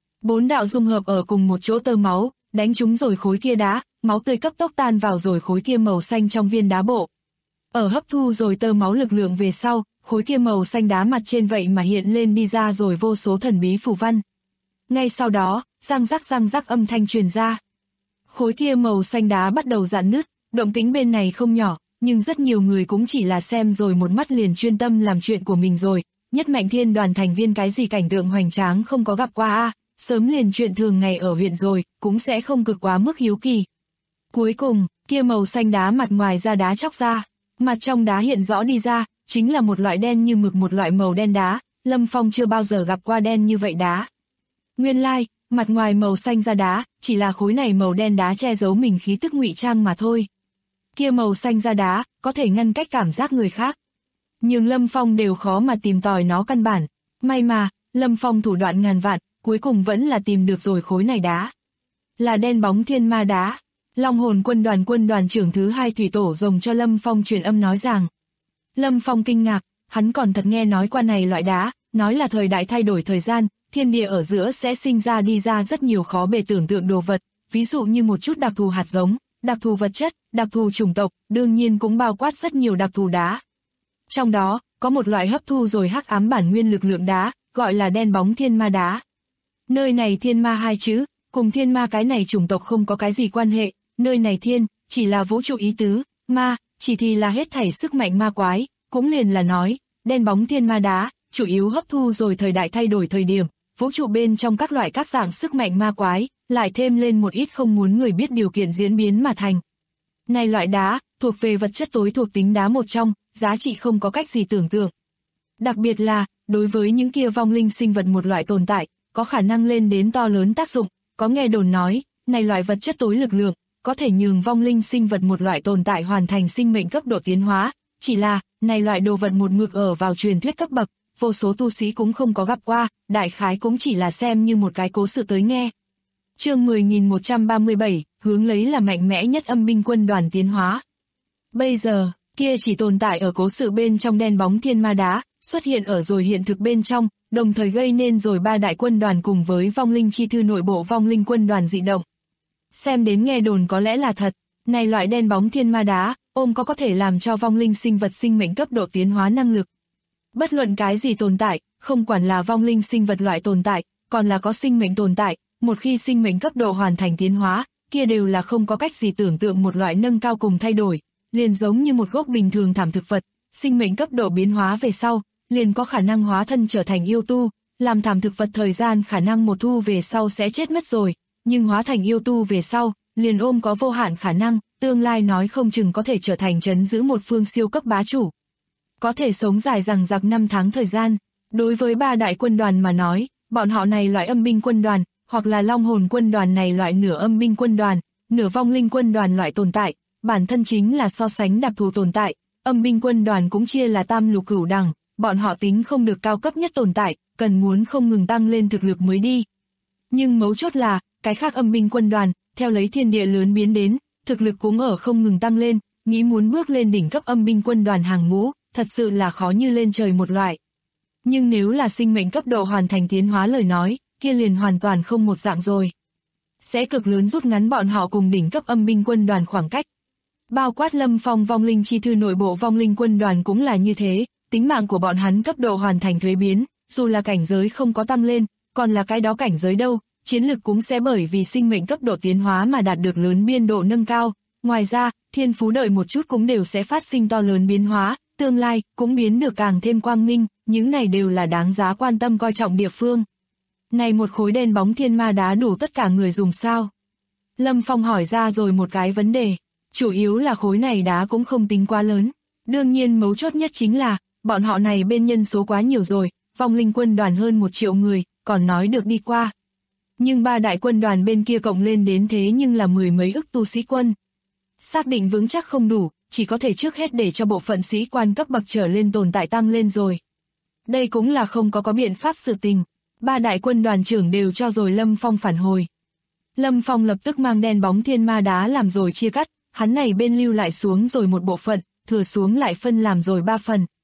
4 đạo dung hợp ở cùng một chỗ tơ máu, đánh trúng rồi khối kia đá, máu tươi cấp tốc tan vào rồi khối kia màu xanh trong viên đá bộ. Ở hấp thu rồi tơ máu lực lượng về sau, khối kia màu xanh đá mặt trên vậy mà hiện lên đi ra rồi vô số thần bí phù văn. Ngay sau đó, răng rắc âm thanh truyền ra. Khối kia màu xanh đá bắt đầu rạn nứt, động tĩnh bên này không nhỏ, nhưng rất nhiều người cũng chỉ là xem rồi một mắt liền chuyên tâm làm chuyện của mình rồi. Nhất Mạnh Thiên Đoàn thành viên cái gì cảnh tượng hoành tráng không có gặp qua a, sớm liền chuyện thường ngày ở huyện rồi, cũng sẽ không cực quá mức hiếu kỳ. Cuối cùng, kia màu xanh đá mặt ngoài ra đá chóc ra, mặt trong đá hiện rõ đi ra, chính là một loại đen như mực, một loại màu đen đá, Lâm Phong chưa bao giờ gặp qua đen như vậy đá. Nguyên lai, mặt ngoài màu xanh ra đá, chỉ là khối này màu đen đá che giấu mình khí tức ngụy trang mà thôi. Kia màu xanh ra đá, có thể ngăn cách cảm giác người khác. Nhưng Lâm Phong đều khó mà tìm tòi nó căn bản. May mà, Lâm Phong thủ đoạn ngàn vạn, cuối cùng vẫn là tìm được rồi khối này đá. Là đen bóng thiên ma đá. Long hồn quân đoàn trưởng thứ 2 thủy tổ rồng cho Lâm Phong truyền âm nói rằng. Lâm Phong kinh ngạc, hắn còn thật nghe nói qua này loại đá, nói là thời đại thay đổi thời gian, thiên địa ở giữa sẽ sinh ra đi ra rất nhiều khó bề tưởng tượng đồ vật, ví dụ như một chút đặc thù hạt giống, đặc thù vật chất, đặc thù chủng tộc, đương nhiên cũng bao quát rất nhiều đặc thù đá. Trong đó, có một loại hấp thu rồi hắc ám bản nguyên lực lượng đá, gọi là đen bóng thiên ma đá. Nơi này thiên ma 2 chữ, cùng thiên ma cái này chủng tộc không có cái gì quan hệ, nơi này thiên, chỉ là vũ trụ ý tứ, ma, chỉ thì là hết thảy sức mạnh ma quái, cũng liền là nói, đen bóng thiên ma đá, chủ yếu hấp thu rồi thời đại thay đổi thời điểm, vũ trụ bên trong các loại các dạng sức mạnh ma quái, lại thêm lên một ít không muốn người biết điều kiện diễn biến mà thành. Này loại đá, thuộc về vật chất tối thuộc tính đá một trong, giá trị không có cách gì tưởng tượng. Đặc biệt là, đối với những kia vong linh sinh vật một loại tồn tại, có khả năng lên đến to lớn tác dụng, có nghe đồn nói, này loại vật chất tối lực lượng, có thể nhường vong linh sinh vật một loại tồn tại hoàn thành sinh mệnh cấp độ tiến hóa, chỉ là, này loại đồ vật một mực ở vào truyền thuyết cấp bậc, vô số tu sĩ cũng không có gặp qua, đại khái cũng chỉ là xem như một cái cố sự tới nghe. Chương 10.137, hướng lấy là mạnh mẽ nhất âm binh quân đoàn tiến hóa. Bây giờ, kia chỉ tồn tại ở cố sự bên trong đen bóng thiên ma đá, xuất hiện ở rồi hiện thực bên trong, đồng thời gây nên rồi 3 đại quân đoàn cùng với vong linh chi thư nội bộ vong linh quân đoàn dị động. Xem đến nghe đồn có lẽ là thật, này loại đen bóng thiên ma đá, có thể làm cho vong linh sinh vật sinh mệnh cấp độ tiến hóa năng lực. Bất luận cái gì tồn tại, không quản là vong linh sinh vật loại tồn tại, còn là có sinh mệnh tồn tại, một khi sinh mệnh cấp độ hoàn thành tiến hóa, kia đều là không có cách gì tưởng tượng một loại nâng cao cùng thay đổi, liền giống như một gốc bình thường thảm thực vật, sinh mệnh cấp độ biến hóa về sau, liền có khả năng hóa thân trở thành yêu tu, làm thảm thực vật thời gian khả năng một thu về sau sẽ chết mất rồi, nhưng hóa thành yêu tu về sau, liền có vô hạn khả năng, tương lai nói không chừng có thể trở thành trấn giữ một phương siêu cấp bá chủ. Có thể sống dài dằng dặc 5 tháng thời gian, đối với 3 đại quân đoàn mà nói, bọn họ này loại âm binh quân đoàn, hoặc là long hồn quân đoàn này loại nửa âm binh quân đoàn, nửa vong linh quân đoàn loại tồn tại, bản thân chính là so sánh đặc thù tồn tại, âm binh quân đoàn cũng chia là tam lục cửu đẳng, bọn họ tính không được cao cấp nhất tồn tại, cần muốn không ngừng tăng lên thực lực mới đi. Nhưng mấu chốt là, cái khác âm binh quân đoàn, theo lấy thiên địa lớn biến đến, thực lực cũng ở không ngừng tăng lên, nghĩ muốn bước lên đỉnh cấp âm binh quân đoàn hàng ngũ, thật sự là khó như lên trời một loại. Nhưng nếu là sinh mệnh cấp độ hoàn thành tiến hóa lời nói, kia liền hoàn toàn không một dạng rồi. Sẽ cực lớn rút ngắn bọn họ cùng đỉnh cấp âm binh quân đoàn khoảng cách. Bao quát Lâm Phong vong linh chi thư nội bộ vong linh quân đoàn cũng là như thế, tính mạng của bọn hắn cấp độ hoàn thành thuế biến, dù là cảnh giới không có tăng lên, còn là cái đó cảnh giới đâu, chiến lực cũng sẽ bởi vì sinh mệnh cấp độ tiến hóa mà đạt được lớn biên độ nâng cao. Ngoài ra, thiên phú đợi một chút cũng đều sẽ phát sinh to lớn biến hóa, tương lai cũng biến được càng thêm quang minh, những này đều là đáng giá quan tâm coi trọng địa phương. Này một khối đen bóng thiên ma đá đủ tất cả người dùng sao? Lâm Phong hỏi ra rồi một cái vấn đề, chủ yếu là khối này đá cũng không tính quá lớn. Đương nhiên mấu chốt nhất chính là, bọn họ này bên nhân số quá nhiều rồi, vong linh quân đoàn hơn 1 triệu người, còn nói được đi qua. Nhưng 3 đại quân đoàn bên kia cộng lên đến thế nhưng là 10 mấy ức tu sĩ quân. Xác định vững chắc không đủ, chỉ có thể trước hết để cho bộ phận sĩ quan cấp bậc trở lên tồn tại tăng lên rồi. Đây cũng là không có biện pháp sự tình. 3 đại quân đoàn trưởng đều cho rồi Lâm Phong phản hồi. Lâm Phong lập tức mang đen bóng thiên ma đá làm rồi chia cắt, hắn này bên lưu lại xuống rồi một bộ phận, thừa xuống lại phân làm rồi 3 phần.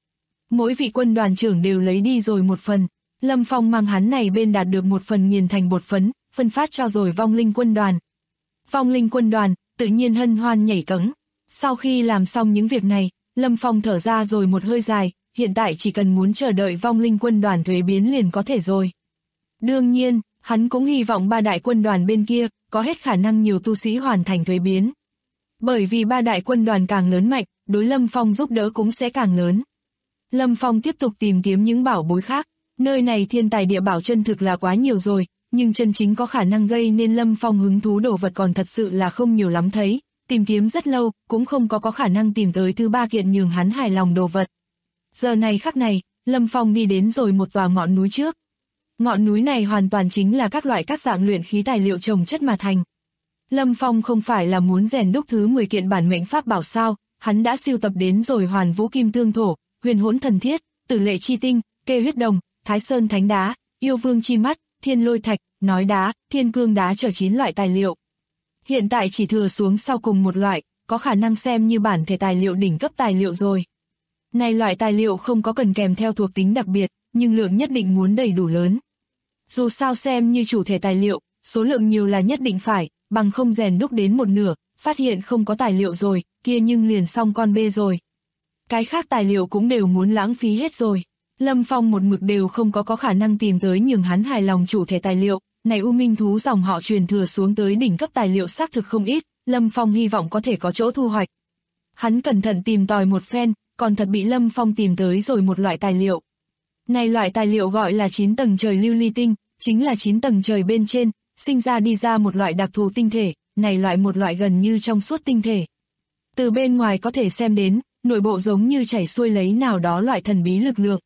Mỗi vị quân đoàn trưởng đều lấy đi rồi một phần. Lâm Phong mang hắn này bên đạt được một phần nghiền thành bột phấn, phân phát cho rồi vong linh quân đoàn. Vong linh quân đoàn, tự nhiên hân hoan nhảy cẫng. Sau khi làm xong những việc này, Lâm Phong thở ra rồi một hơi dài, hiện tại chỉ cần muốn chờ đợi vong linh quân đoàn thuế biến liền có thể rồi. Đương nhiên, hắn cũng hy vọng ba đại quân đoàn bên kia có hết khả năng nhiều tu sĩ hoàn thành thuế biến. Bởi vì ba đại quân đoàn càng lớn mạnh, đối Lâm Phong giúp đỡ cũng sẽ càng lớn. Lâm Phong tiếp tục tìm kiếm những bảo bối khác, nơi này thiên tài địa bảo chân thực là quá nhiều rồi, nhưng chân chính có khả năng gây nên Lâm Phong hứng thú đồ vật còn thật sự là không nhiều lắm thấy, tìm kiếm rất lâu, cũng không có khả năng tìm tới thứ ba kiện nhường hắn hài lòng đồ vật. Giờ này khắc này, Lâm Phong đi đến rồi một tòa ngọn núi trước. Ngọn núi này hoàn toàn chính là các loại các dạng luyện khí tài liệu trồng chất mà thành. Lâm Phong không phải là muốn rèn đúc thứ 10 kiện bản mệnh pháp bảo sao, hắn đã sưu tập đến rồi Hoàn Vũ Kim Tương Thổ, Huyền Hỗn Thần Thiết, Tử Lệ Chi Tinh, Kê Huyết Đồng, Thái Sơn Thánh Đá, Yêu Vương Chi Mắt, Thiên Lôi Thạch, Nói Đá, Thiên Cương Đá trở 9 loại tài liệu. Hiện tại chỉ thừa xuống sau cùng một loại, có khả năng xem như bản thể tài liệu đỉnh cấp tài liệu rồi. Này loại tài liệu không có cần kèm theo thuộc tính đặc biệt, nhưng lượng nhất định muốn đầy đủ lớn. Dù sao xem như chủ thể tài liệu, số lượng nhiều là nhất định phải, bằng không rèn đúc đến một nửa, phát hiện không có tài liệu rồi, kia nhưng liền xong con bê rồi. Cái khác tài liệu cũng đều muốn lãng phí hết rồi. Lâm Phong một mực đều không có khả năng tìm tới nhường hắn hài lòng chủ thể tài liệu, này U Minh thú dòng họ truyền thừa xuống tới đỉnh cấp tài liệu xác thực không ít, Lâm Phong hy vọng có thể có chỗ thu hoạch. Hắn cẩn thận tìm tòi một phen, còn thật bị Lâm Phong tìm tới rồi một loại tài liệu. Này loại tài liệu gọi là 9 tầng trời lưu ly tinh, chính là 9 tầng trời bên trên, sinh ra đi ra một loại đặc thù tinh thể, này loại một loại gần như trong suốt tinh thể. Từ bên ngoài có thể xem đến, nội bộ giống như chảy xuôi lấy nào đó loại thần bí lực lượng.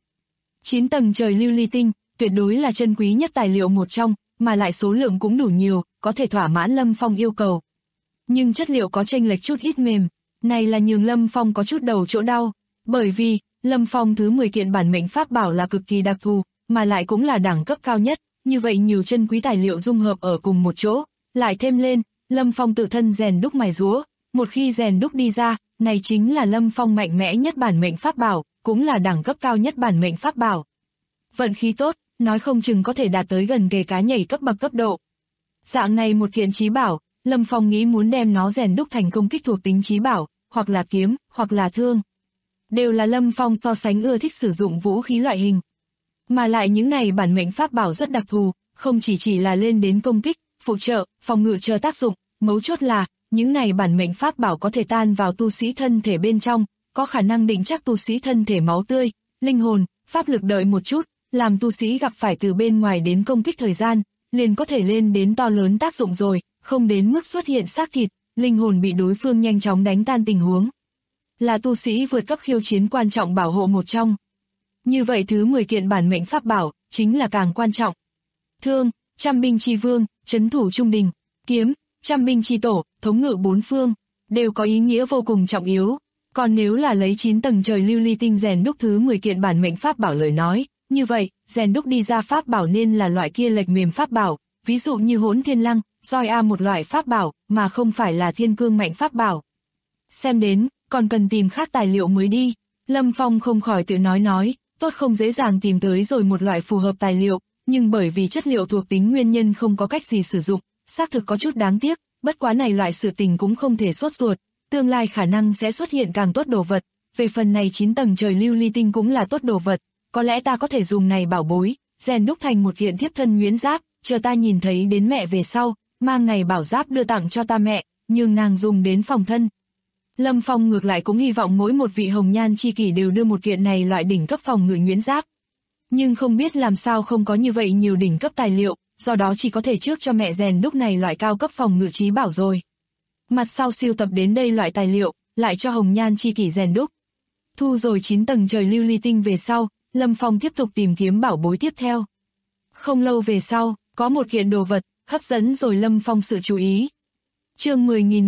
9 tầng trời lưu ly tinh, tuyệt đối là chân quý nhất tài liệu một trong, mà lại số lượng cũng đủ nhiều, có thể thỏa mãn Lâm Phong yêu cầu. Nhưng chất liệu có chênh lệch chút ít mềm, này là nhường Lâm Phong có chút đầu chỗ đau, bởi vì, Lâm Phong thứ 10 kiện bản mệnh pháp bảo là cực kỳ đặc thù, mà lại cũng là đẳng cấp cao nhất, như vậy nhiều chân quý tài liệu dung hợp ở cùng một chỗ, lại thêm lên, Lâm Phong tự thân rèn đúc mài rũa, một khi rèn đúc đi ra, này chính là Lâm Phong mạnh mẽ nhất bản mệnh pháp bảo, cũng là đẳng cấp cao nhất bản mệnh pháp bảo. Vận khí tốt, nói không chừng có thể đạt tới gần kề cá nhảy cấp bậc cấp độ. Dạng này một kiện chí bảo, Lâm Phong nghĩ muốn đem nó rèn đúc thành công kích thuộc tính chí bảo, hoặc là kiếm, hoặc là thương. Đều là Lâm Phong so sánh ưa thích sử dụng vũ khí loại hình. Mà lại những này bản mệnh pháp bảo rất đặc thù, không chỉ là lên đến công kích, phụ trợ, phòng ngự chờ tác dụng, mấu chốt là, những này bản mệnh pháp bảo có thể tan vào tu sĩ thân thể bên trong, có khả năng định chắc tu sĩ thân thể máu tươi, linh hồn, pháp lực đợi một chút, làm tu sĩ gặp phải từ bên ngoài đến công kích thời gian, liền có thể lên đến to lớn tác dụng rồi, không đến mức xuất hiện xác thịt, linh hồn bị đối phương nhanh chóng đánh tan tình huống. Là tu sĩ vượt cấp khiêu chiến quan trọng bảo hộ một trong. Như vậy thứ 10 kiện bản mệnh pháp bảo, chính là càng quan trọng. Thương, trăm binh chi vương, trấn thủ trung đình, kiếm, trăm binh chi tổ, thống ngự bốn phương, đều có ý nghĩa vô cùng trọng yếu. Còn nếu là lấy 9 tầng trời lưu ly tinh rèn đúc thứ 10 kiện bản mệnh pháp bảo lời nói, như vậy, rèn đúc đi ra pháp bảo nên là loại kia lệch mềm pháp bảo, ví dụ như Hỗn Thiên Lăng, Roi A một loại pháp bảo, mà không phải là thiên cương mạnh pháp bảo. Xem đến, còn cần tìm khác tài liệu mới đi. Lâm Phong không khỏi tự nói, tốt không dễ dàng tìm tới rồi một loại phù hợp tài liệu, nhưng bởi vì chất liệu thuộc tính nguyên nhân không có cách gì sử dụng, xác thực có chút đáng tiếc, bất quá này loại sự tình cũng không thể sốt ruột, tương lai khả năng sẽ xuất hiện càng tốt đồ vật, về phần này 9 tầng trời lưu ly tinh cũng là tốt đồ vật, có lẽ ta có thể dùng này bảo bối, rèn đúc thành một kiện thiếp thân nhuyễn giáp, chờ ta nhìn thấy đến mẹ về sau, mang này bảo giáp đưa tặng cho ta mẹ, nhưng nàng dùng đến phòng thân. Lâm Phong ngược lại cũng hy vọng mỗi một vị hồng nhan chi kỷ đều đưa một kiện này loại đỉnh cấp phòng ngự nhuyễn giáp. Nhưng không biết làm sao không có như vậy nhiều đỉnh cấp tài liệu, do đó chỉ có thể trước cho mẹ rèn đúc này loại cao cấp phòng ngự chí bảo rồi. Mặt sau siêu tập đến đây loại tài liệu, lại cho hồng nhan chi kỷ rèn đúc. Thu rồi 9 tầng trời lưu ly tinh về sau, Lâm Phong tiếp tục tìm kiếm bảo bối tiếp theo. Không lâu về sau, có một kiện đồ vật, hấp dẫn rồi Lâm Phong sự chú ý. Chương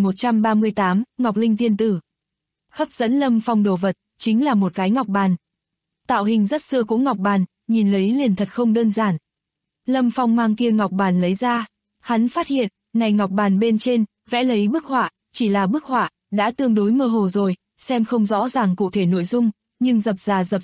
10.138, Ngọc Linh Tiên Tử. Hấp dẫn Lâm Phong đồ vật, chính là một cái ngọc bàn. Tạo hình rất xưa cũ ngọc bàn, nhìn lấy liền thật không đơn giản. Lâm Phong mang kia ngọc bàn lấy ra, hắn phát hiện, này ngọc bàn bên trên, vẽ lấy bức họa, chỉ là bức họa, đã tương đối mơ hồ rồi, xem không rõ ràng cụ thể nội dung, nhưng dập dà dập dờn,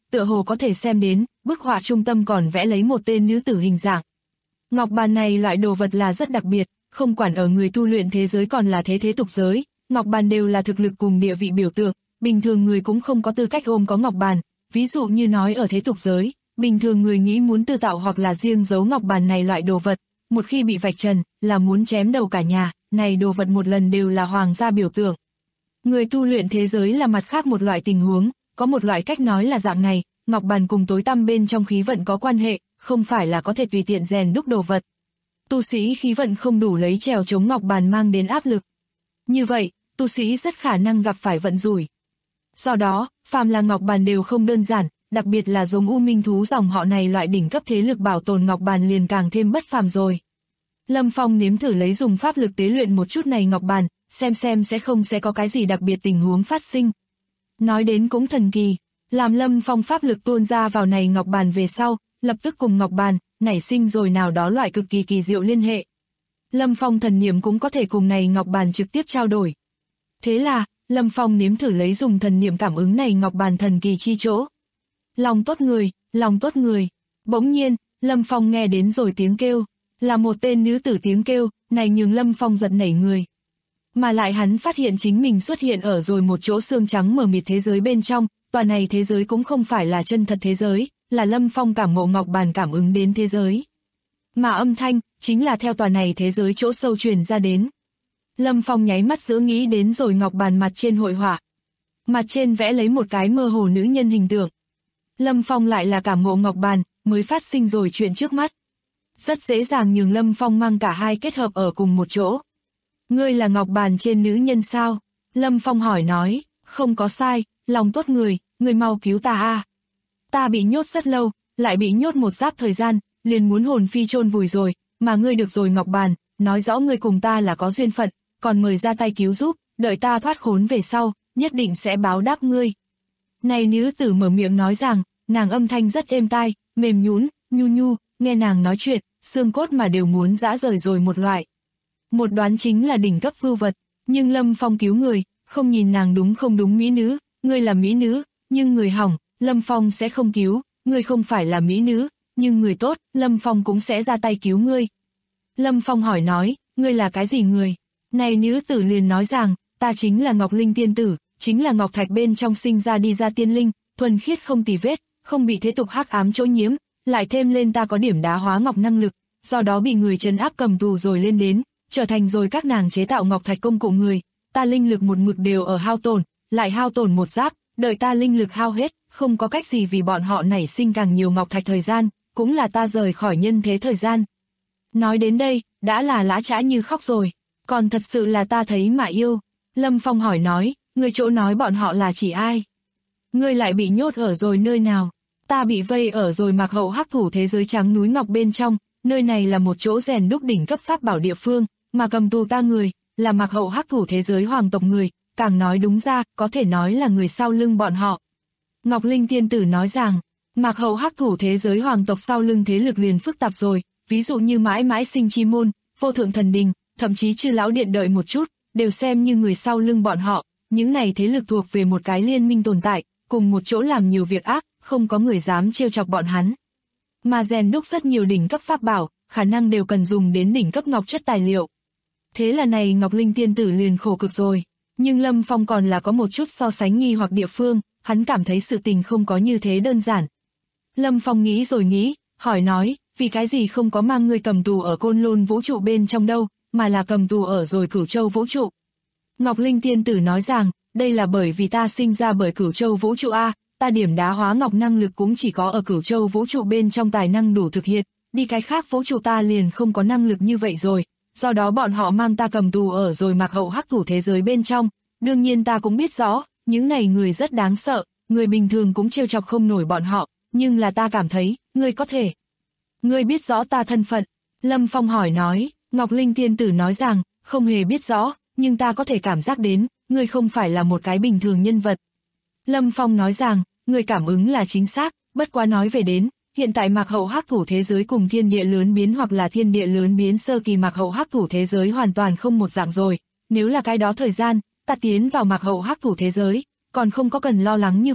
tựa hồ có thể xem đến, bức họa trung tâm còn vẽ lấy một tên nữ tử hình dạng. Ngọc bàn này loại đồ vật là rất đặc biệt, không quản ở người tu luyện thế giới còn là thế tục giới, ngọc bàn đều là thực lực cùng địa vị biểu tượng, bình thường người cũng không có tư cách ôm có ngọc bàn, ví dụ như nói ở thế tục giới, bình thường người nghĩ muốn tự tạo hoặc là riêng giấu ngọc bàn này loại đồ vật, một khi bị vạch trần, là muốn chém đầu cả nhà, này đồ vật một lần đều là hoàng gia biểu tượng. Người tu luyện thế giới là mặt khác một loại tình huống, có một loại cách nói là dạng này, ngọc bàn cùng tối tăm bên trong khí vận có quan hệ, không phải là có thể tùy tiện rèn đúc đồ vật. Tu sĩ khí vận không đủ lấy trèo chống ngọc bàn mang đến áp lực. Như vậy, tu sĩ rất khả năng gặp phải vận rủi. Do đó, phàm là ngọc bàn đều không đơn giản, đặc biệt là giống U Minh thú dòng họ này loại đỉnh cấp thế lực bảo tồn ngọc bàn liền càng thêm bất phàm rồi. Lâm Phong nếm thử lấy dùng pháp lực tế luyện một chút này ngọc bàn, xem sẽ có cái gì đặc biệt tình huống phát sinh. Nói đến cũng thần kỳ, làm Lâm Phong pháp lực tuôn ra vào này ngọc bàn về sau, lập tức cùng ngọc bàn, nảy sinh rồi nào đó loại cực kỳ kỳ diệu liên hệ. Lâm Phong thần niệm cũng có thể cùng này ngọc bàn trực tiếp trao đổi. Thế là, Lâm Phong nếm thử lấy dùng thần niệm cảm ứng này ngọc bàn thần kỳ chi chỗ. Lòng tốt người, lòng tốt người. Bỗng nhiên, Lâm Phong nghe đến rồi tiếng kêu, là một tên nữ tử tiếng kêu, này nhường Lâm Phong giật nảy người. Mà lại hắn phát hiện chính mình xuất hiện ở rồi một chỗ xương trắng mờ mịt thế giới bên trong, tòa này thế giới cũng không phải là chân thật thế giới, là Lâm Phong cảm ngộ ngọc bàn cảm ứng đến thế giới. Mà âm thanh, chính là theo tòa này thế giới chỗ sâu truyền ra đến. Lâm Phong nháy mắt giữa nghĩ đến rồi ngọc bàn mặt trên hội họa. Mặt trên vẽ lấy một cái mơ hồ nữ nhân hình tượng. Lâm Phong lại là cảm ngộ ngọc bàn, mới phát sinh rồi chuyện trước mắt. Rất dễ dàng nhường Lâm Phong mang cả hai kết hợp ở cùng một chỗ. Ngươi là ngọc bàn trên nữ nhân sao? Lâm Phong hỏi nói, không có sai, lòng tốt người, ngươi mau cứu ta a. Ta bị nhốt rất lâu, lại bị nhốt một giáp thời gian, liền muốn hồn phi chôn vùi rồi, mà ngươi được rồi ngọc bàn, nói rõ ngươi cùng ta là có duyên phận, còn mời ra tay cứu giúp, đợi ta thoát khốn về sau, nhất định sẽ báo đáp ngươi. Này nữ tử mở miệng nói rằng, nàng âm thanh rất êm tai, mềm nhũn, nhu nhu, nghe nàng nói chuyện, xương cốt mà đều muốn giã rời rồi một loại. Một đoán chính là đỉnh cấp vưu vật, nhưng Lâm Phong cứu người, không nhìn nàng đúng không đúng mỹ nữ, ngươi là mỹ nữ, nhưng người hỏng, Lâm Phong sẽ không cứu, ngươi không phải là mỹ nữ, nhưng người tốt, Lâm Phong cũng sẽ ra tay cứu ngươi. Lâm Phong hỏi nói, ngươi là cái gì người? Này nữ tử liền nói rằng, ta chính là Ngọc Linh tiên tử, chính là Ngọc Thạch bên trong sinh ra đi ra tiên linh, thuần khiết không tì vết, không bị thế tục hắc ám chỗ nhiễm, lại thêm lên ta có điểm đá hóa ngọc năng lực, do đó bị người trấn áp cầm tù rồi lên đến, trở thành rồi các nàng chế tạo ngọc thạch công cụ người, ta linh lực một mực đều ở hao tổn, lại hao tổn một giáp, đợi ta linh lực hao hết, không có cách gì vì bọn họ nảy sinh càng nhiều ngọc thạch thời gian, cũng là ta rời khỏi nhân thế thời gian. Nói đến đây, đã là lã chã như khóc rồi, còn thật sự là ta thấy mà yêu. Lâm Phong hỏi nói, người chỗ nói bọn họ là chỉ ai? Ngươi lại bị nhốt ở rồi nơi nào? Ta bị vây ở rồi Mạc Hậu hắc thủ thế giới trắng núi ngọc bên trong, nơi này là một chỗ rèn đúc đỉnh cấp pháp bảo địa phương, mà cầm tù ta người, là Mạc Hậu hắc thủ thế giới hoàng tộc người, càng nói đúng ra, có thể nói là người sau lưng bọn họ. Ngọc Linh tiên tử nói rằng, Mạc Hậu hắc thủ thế giới hoàng tộc sau lưng thế lực liền phức tạp rồi, ví dụ như mãi mãi sinh chi môn, vô thượng thần đình, thậm chí chư lão điện đợi một chút, đều xem như người sau lưng bọn họ, những này thế lực thuộc về một cái liên minh tồn tại, cùng một chỗ làm nhiều việc ác, không có người dám trêu chọc bọn hắn. Mà rèn đúc rất nhiều đỉnh cấp pháp bảo, khả năng đều cần dùng đến đỉnh cấp ngọc chất tài liệu. Thế là này Ngọc Linh tiên tử liền khổ cực rồi, nhưng Lâm Phong còn là có một chút so sánh nghi hoặc địa phương, hắn cảm thấy sự tình không có như thế đơn giản. Lâm Phong nghĩ rồi nghĩ, hỏi nói, vì cái gì không có mang ngươi cầm tù ở Côn Lôn vũ trụ bên trong đâu, mà là cầm tù ở rồi Cửu Châu vũ trụ. Ngọc Linh tiên tử nói rằng, đây là bởi vì ta sinh ra bởi Cửu Châu vũ trụ A, ta điểm đá hóa ngọc năng lực cũng chỉ có ở Cửu Châu vũ trụ bên trong tài năng đủ thực hiện, đi cái khác vũ trụ ta liền không có năng lực như vậy rồi, do đó bọn họ mang ta cầm tù ở rồi Mạc Hậu hắc thủ thế giới bên trong, đương nhiên ta cũng biết rõ, những này người rất đáng sợ, người bình thường cũng trêu chọc không nổi bọn họ, nhưng là ta cảm thấy, ngươi có thể. Ngươi biết rõ ta thân phận, Lâm Phong hỏi nói, Ngọc Linh tiên tử nói rằng, không hề biết rõ, nhưng ta có thể cảm giác đến, ngươi không phải là một cái bình thường nhân vật. Lâm Phong nói rằng, ngươi cảm ứng là chính xác, bất quá nói về đến, hiện tại Mạc Hậu hắc thủ thế giới cùng thiên địa lớn biến hoặc là thiên địa lớn biến sơ kỳ Mạc Hậu hắc thủ thế giới hoàn toàn không một dạng rồi, nếu là cái đó thời gian, ta tiến vào Mạc Hậu hắc thủ thế giới, còn không có cần lo lắng như vậy,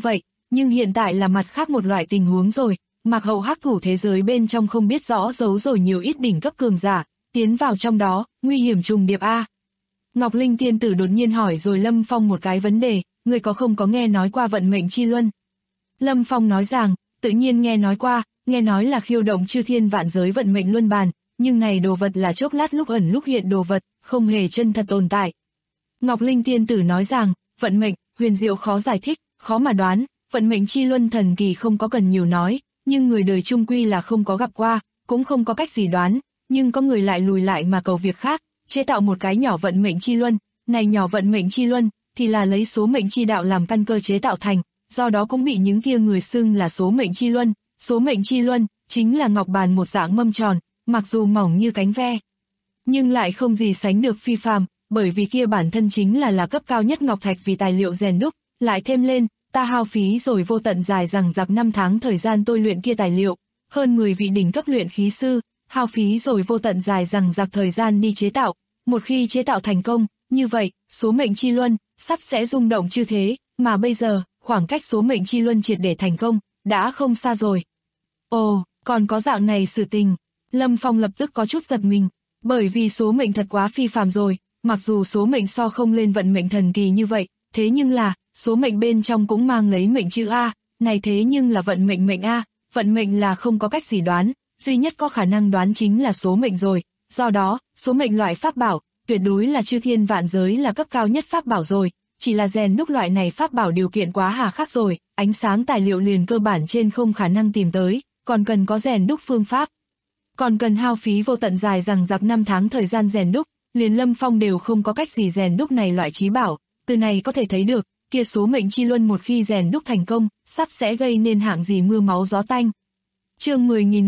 nhưng hiện tại là mặt khác một loại tình huống rồi, Mạc Hậu hắc thủ thế giới bên trong không biết rõ giấu rồi nhiều ít đỉnh cấp cường giả, tiến vào trong đó, nguy hiểm trùng điệp a. Ngọc Linh tiên tử đột nhiên hỏi rồi Lâm Phong một cái vấn đề, người có không có nghe nói qua vận mệnh chi luân? Lâm Phong nói rằng, tự nhiên nghe nói qua, nghe nói là khiêu động chư thiên vạn giới vận mệnh luân bàn, nhưng này đồ vật là chốc lát lúc ẩn lúc hiện đồ vật, không hề chân thật tồn tại. Ngọc Linh tiên tử nói rằng, vận mệnh, huyền diệu khó giải thích, khó mà đoán, vận mệnh chi luân thần kỳ không có cần nhiều nói, nhưng người đời chung quy là không có gặp qua, cũng không có cách gì đoán, nhưng có người lại lùi lại mà cầu việc khác, chế tạo một cái nhỏ vận mệnh chi luân, này nhỏ vận mệnh chi luân, thì là lấy số mệnh chi đạo làm căn cơ chế tạo thành, do đó cũng bị những kia người xưng là số mệnh chi luân. Số mệnh chi luân, chính là ngọc bàn một dạng mâm tròn, mặc dù mỏng như cánh ve, nhưng lại không gì sánh được phi phàm, bởi vì kia bản thân chính là cấp cao nhất ngọc thạch vì tài liệu rèn đúc, lại thêm lên, ta hao phí rồi vô tận dài dằng dặc 5 tháng thời gian tôi luyện kia tài liệu, hơn 10 vị đỉnh cấp luyện khí sư, hao phí rồi vô tận dài dằng dặc thời gian đi chế tạo, một khi chế tạo thành công, như vậy, số mệnh chi luân, sắp sẽ rung động chư thế, mà bây giờ, khoảng cách số mệnh chi luân triệt để thành công, đã không xa rồi. Ồ, còn có dạng này sự tình, Lâm Phong lập tức có chút giật mình, bởi vì số mệnh thật quá phi phàm rồi, mặc dù số mệnh so không lên vận mệnh thần kỳ như vậy, thế nhưng là, số mệnh bên trong cũng mang lấy mệnh chữ A, này thế nhưng là vận mệnh mệnh A, vận mệnh là không có cách gì đoán, duy nhất có khả năng đoán chính là số mệnh rồi, do đó, số mệnh loại pháp bảo, tuyệt đối là chư thiên vạn giới là cấp cao nhất pháp bảo rồi, chỉ là rèn đúc loại này pháp bảo điều kiện quá hà khắc rồi, ánh sáng tài liệu liền cơ bản trên không khả năng tìm tới, còn cần có rèn đúc phương pháp. Còn cần hao phí vô tận dài dằng dặc 5 tháng thời gian rèn đúc, liền Lâm Phong đều không có cách gì rèn đúc này loại trí bảo, từ này có thể thấy được, kia số mệnh chi luân một khi rèn đúc thành công, sắp sẽ gây nên hạng gì mưa máu gió tanh. Chương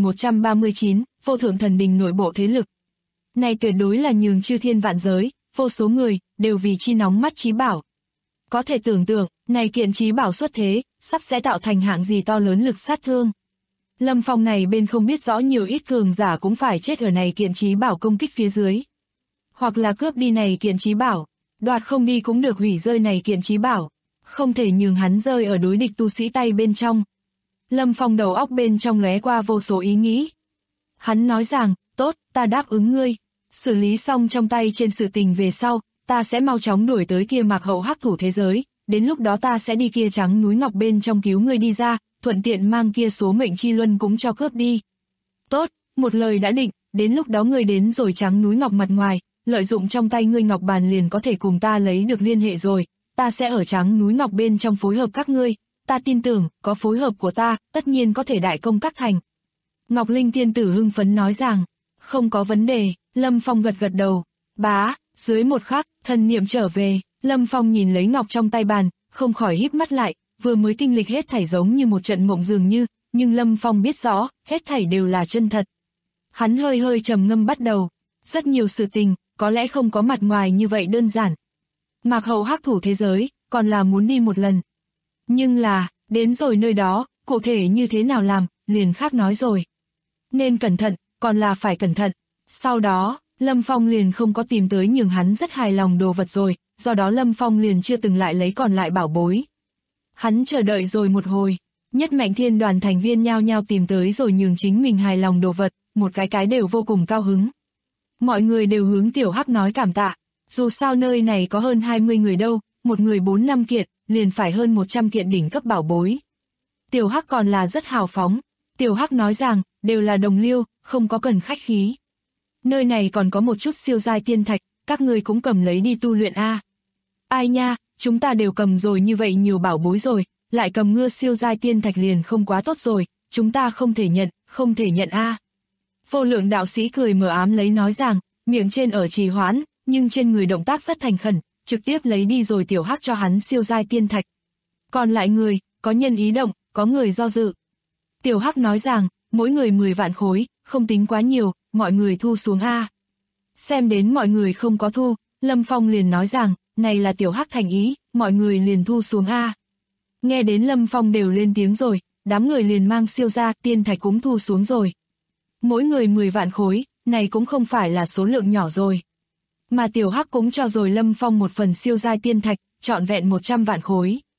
10.139, vô thượng thần đình nội bộ thế lực. Này tuyệt đối là nhường chư thiên vạn giới, vô số người, đều vì chi nóng mắt trí bảo. Có thể tưởng tượng, này kiện trí bảo xuất thế, sắp sẽ tạo thành hạng gì to lớn lực sát thương. Lâm Phong này bên không biết rõ nhiều ít cường giả cũng phải chết ở này kiện trí bảo công kích phía dưới. Hoặc là cướp đi này kiện trí bảo, đoạt không đi cũng được hủy rơi này kiện trí bảo, không thể nhường hắn rơi ở đối địch tu sĩ tay bên trong. Lâm Phong đầu óc bên trong lóe qua vô số ý nghĩ. Hắn nói rằng, tốt, ta đáp ứng ngươi, xử lý xong trong tay trên sự tình về sau, ta sẽ mau chóng đuổi tới kia Mạc Hậu hắc thủ thế giới, đến lúc đó ta sẽ đi kia trắng núi ngọc bên trong cứu ngươi đi ra, thuận tiện mang kia số mệnh chi luân cũng cho cướp đi. Tốt, một lời đã định, đến lúc đó ngươi đến rồi trắng núi ngọc mặt ngoài, lợi dụng trong tay ngươi ngọc bàn liền có thể cùng ta lấy được liên hệ rồi, ta sẽ ở trắng núi ngọc bên trong phối hợp các ngươi, ta tin tưởng, có phối hợp của ta, tất nhiên có thể đại công các thành. Ngọc Linh tiên tử hưng phấn nói rằng, không có vấn đề, Lâm Phong gật gật đầu, bá, dưới một khắc, thần niệm trở về, Lâm Phong nhìn lấy ngọc trong tay bàn, không khỏi híp mắt lại, vừa mới kinh lịch hết thảy giống như một trận mộng dường như, nhưng Lâm Phong biết rõ, hết thảy đều là chân thật. Hắn hơi hơi trầm ngâm bắt đầu, rất nhiều sự tình, có lẽ không có mặt ngoài như vậy đơn giản. Mạc Hậu hắc thủ thế giới, còn là muốn đi một lần. Nhưng là, đến rồi nơi đó, cụ thể như thế nào làm, liền khác nói rồi. Nên cẩn thận, còn là phải cẩn thận. Sau đó, Lâm Phong liền không có tìm tới nhường hắn rất hài lòng đồ vật rồi, do đó Lâm Phong liền chưa từng lại lấy còn lại bảo bối. Hắn chờ đợi rồi một hồi, nhất mạnh thiên đoàn thành viên nhao nhao tìm tới rồi nhường chính mình hài lòng đồ vật, một cái đều vô cùng cao hứng. Mọi người đều hướng Tiểu Hắc nói cảm tạ, dù sao nơi này có hơn 20 người đâu, một người 4-5 kiện, liền phải hơn 100 kiện đỉnh cấp bảo bối. Tiểu Hắc còn là rất hào phóng, Tiểu Hắc nói rằng, đều là đồng liêu, không có cần khách khí. Nơi này còn có một chút siêu giai tiên thạch, các người cũng cầm lấy đi tu luyện a. Ai nha, chúng ta đều cầm rồi như vậy nhiều bảo bối rồi, lại cầm ngưa siêu giai tiên thạch liền không quá tốt rồi, chúng ta không thể nhận a. Vô lượng đạo sĩ cười mờ ám lấy nói rằng, miệng trên ở trì hoãn, nhưng trên người động tác rất thành khẩn, trực tiếp lấy đi rồi Tiểu Hắc cho hắn siêu giai tiên thạch. Còn lại người, có nhân ý động, có người do dự. Tiểu Hắc nói rằng, mỗi người 10 vạn khối, không tính quá nhiều, mọi người thu xuống a. Xem đến mọi người không có thu, Lâm Phong liền nói rằng, này là Tiểu Hắc thành ý, mọi người liền thu xuống a. Nghe đến Lâm Phong đều lên tiếng rồi, đám người liền mang siêu gia tiên thạch cũng thu xuống rồi. Mỗi người 10 vạn khối, này cũng không phải là số lượng nhỏ rồi. Mà Tiểu Hắc cũng cho rồi Lâm Phong một phần siêu giai tiên thạch, trọn vẹn 100 vạn khối.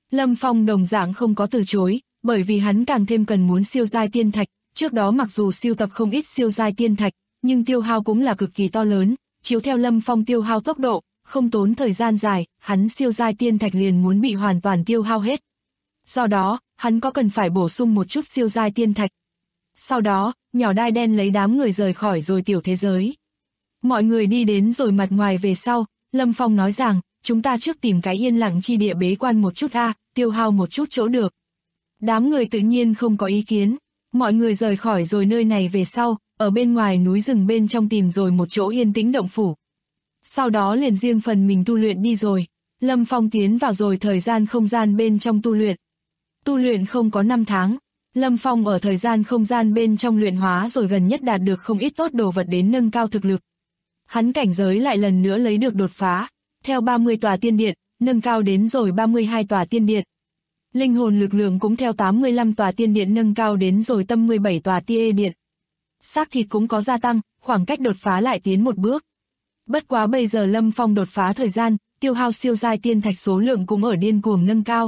Lâm Phong đồng dạng không có từ chối, bởi vì hắn càng thêm cần muốn siêu giai tiên thạch, trước đó mặc dù siêu tập không ít siêu giai tiên thạch, nhưng tiêu hao cũng là cực kỳ to lớn, chiếu theo Lâm Phong tiêu hao tốc độ, không tốn thời gian dài, hắn siêu giai tiên thạch liền muốn bị hoàn toàn tiêu hao hết. Do đó, hắn có cần phải bổ sung một chút siêu giai tiên thạch. Sau đó, nhỏ đai đen lấy đám người rời khỏi rồi tiểu thế giới. Mọi người đi đến rồi mặt ngoài về sau, Lâm Phong nói rằng, chúng ta trước tìm cái yên lặng chi địa bế quan một chút tiêu hao một chút chỗ được. Đám người tự nhiên không có ý kiến, mọi người rời khỏi rồi nơi này về sau, ở bên ngoài núi rừng bên trong tìm rồi một chỗ yên tĩnh động phủ. Sau đó liền riêng phần mình tu luyện đi rồi, Lâm Phong tiến vào rồi thời gian không gian bên trong tu luyện. Tu luyện không có 5 tháng, Lâm Phong ở thời gian không gian bên trong luyện hóa rồi gần nhất đạt được không ít tốt đồ vật đến nâng cao thực lực. Hắn cảnh giới lại lần nữa lấy được đột phá, theo 30 tòa tiên điện, nâng cao đến rồi 32 tòa tiên điện. Linh hồn lực lượng cũng theo 85 tòa tiên điện nâng cao đến rồi tâm 17 tòa tia điện. Xác thịt cũng có gia tăng, khoảng cách đột phá lại tiến một bước. Bất quá bây giờ Lâm Phong đột phá thời gian, tiêu hao siêu giai tiên thạch số lượng cũng ở điên cuồng nâng cao.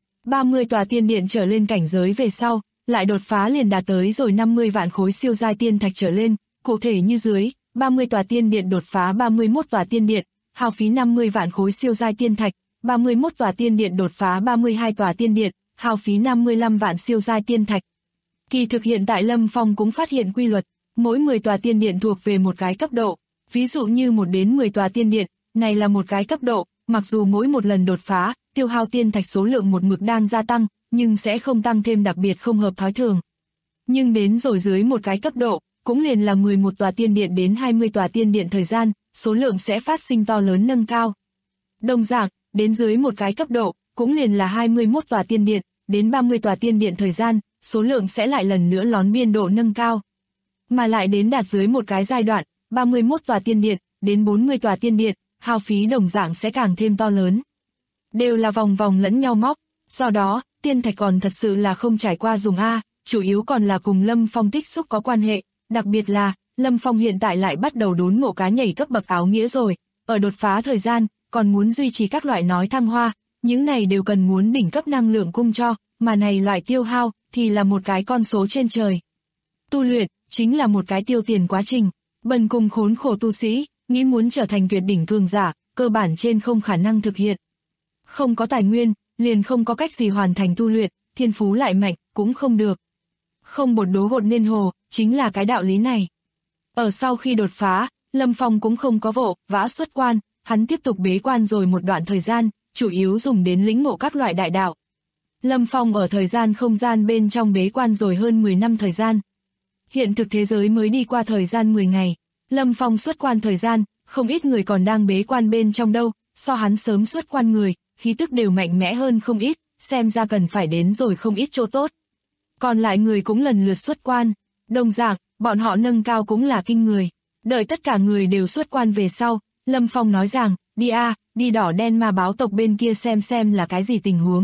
30 tòa tiên điện trở lên cảnh giới về sau, lại đột phá liền đạt tới rồi 50 vạn khối siêu giai tiên thạch trở lên, cụ thể như dưới, 30 tòa tiên điện đột phá 31 tòa tiên điện, hao phí 50 vạn khối siêu giai tiên thạch, 31 tòa tiên điện đột phá 32 tòa tiên điện, hao phí 55 vạn siêu giai tiên thạch. Kỳ thực hiện tại Lâm Phong cũng phát hiện quy luật, mỗi 10 tòa tiên điện thuộc về một cái cấp độ, ví dụ như 1 đến 10 tòa tiên điện, này là một cái cấp độ, mặc dù mỗi một lần đột phá, tiêu hao tiên thạch số lượng một mực đang gia tăng, nhưng sẽ không tăng thêm đặc biệt không hợp thói thường. Nhưng đến rồi dưới một cái cấp độ, cũng liền là 11 tòa tiên điện đến 20 tòa tiên điện thời gian, số lượng sẽ phát sinh to lớn nâng cao. Đồng dạng, đến dưới một cái cấp độ, cũng liền là 21 tòa tiên điện, đến 30 tòa tiên điện thời gian, số lượng sẽ lại lần nữa lón biên độ nâng cao. Mà lại đến đạt dưới một cái giai đoạn, 31 tòa tiên điện, đến 40 tòa tiên điện, hao phí đồng dạng sẽ càng thêm to lớn. Đều là vòng vòng lẫn nhau móc, do đó, tiên thạch còn thật sự là không trải qua dùng chủ yếu còn là cùng Lâm Phong tích xúc có quan hệ, đặc biệt là, Lâm Phong hiện tại lại bắt đầu đốn ngộ cá nhảy cấp bậc áo nghĩa rồi, ở đột phá thời gian, còn muốn duy trì các loại nói thăng hoa, những này đều cần muốn đỉnh cấp năng lượng cung cho, mà này loại tiêu hao, thì là một cái con số trên trời. Tu luyện, chính là một cái tiêu tiền quá trình, bần cùng khốn khổ tu sĩ, nghĩ muốn trở thành tuyệt đỉnh cường giả, cơ bản trên không khả năng thực hiện. Không có tài nguyên, liền không có cách gì hoàn thành tu luyện, thiên phú lại mạnh, cũng không được. Không bột đố gột nên hồ, chính là cái đạo lý này. Ở sau khi đột phá, Lâm Phong cũng không có vội vã xuất quan, hắn tiếp tục bế quan rồi một đoạn thời gian, chủ yếu dùng đến lĩnh ngộ các loại đại đạo. Lâm Phong ở thời gian không gian bên trong bế quan rồi hơn 10 năm thời gian. Hiện thực thế giới mới đi qua thời gian 10 ngày, Lâm Phong xuất quan thời gian, không ít người còn đang bế quan bên trong đâu, so hắn sớm xuất quan người, khí tức đều mạnh mẽ hơn không ít, xem ra cần phải đến rồi không ít chỗ tốt. Còn lại người cũng lần lượt xuất quan, đồng dạng, bọn họ nâng cao cũng là kinh người. Đợi tất cả người đều xuất quan về sau, Lâm Phong nói rằng, đi đỏ đen ma báo tộc bên kia xem là cái gì tình huống.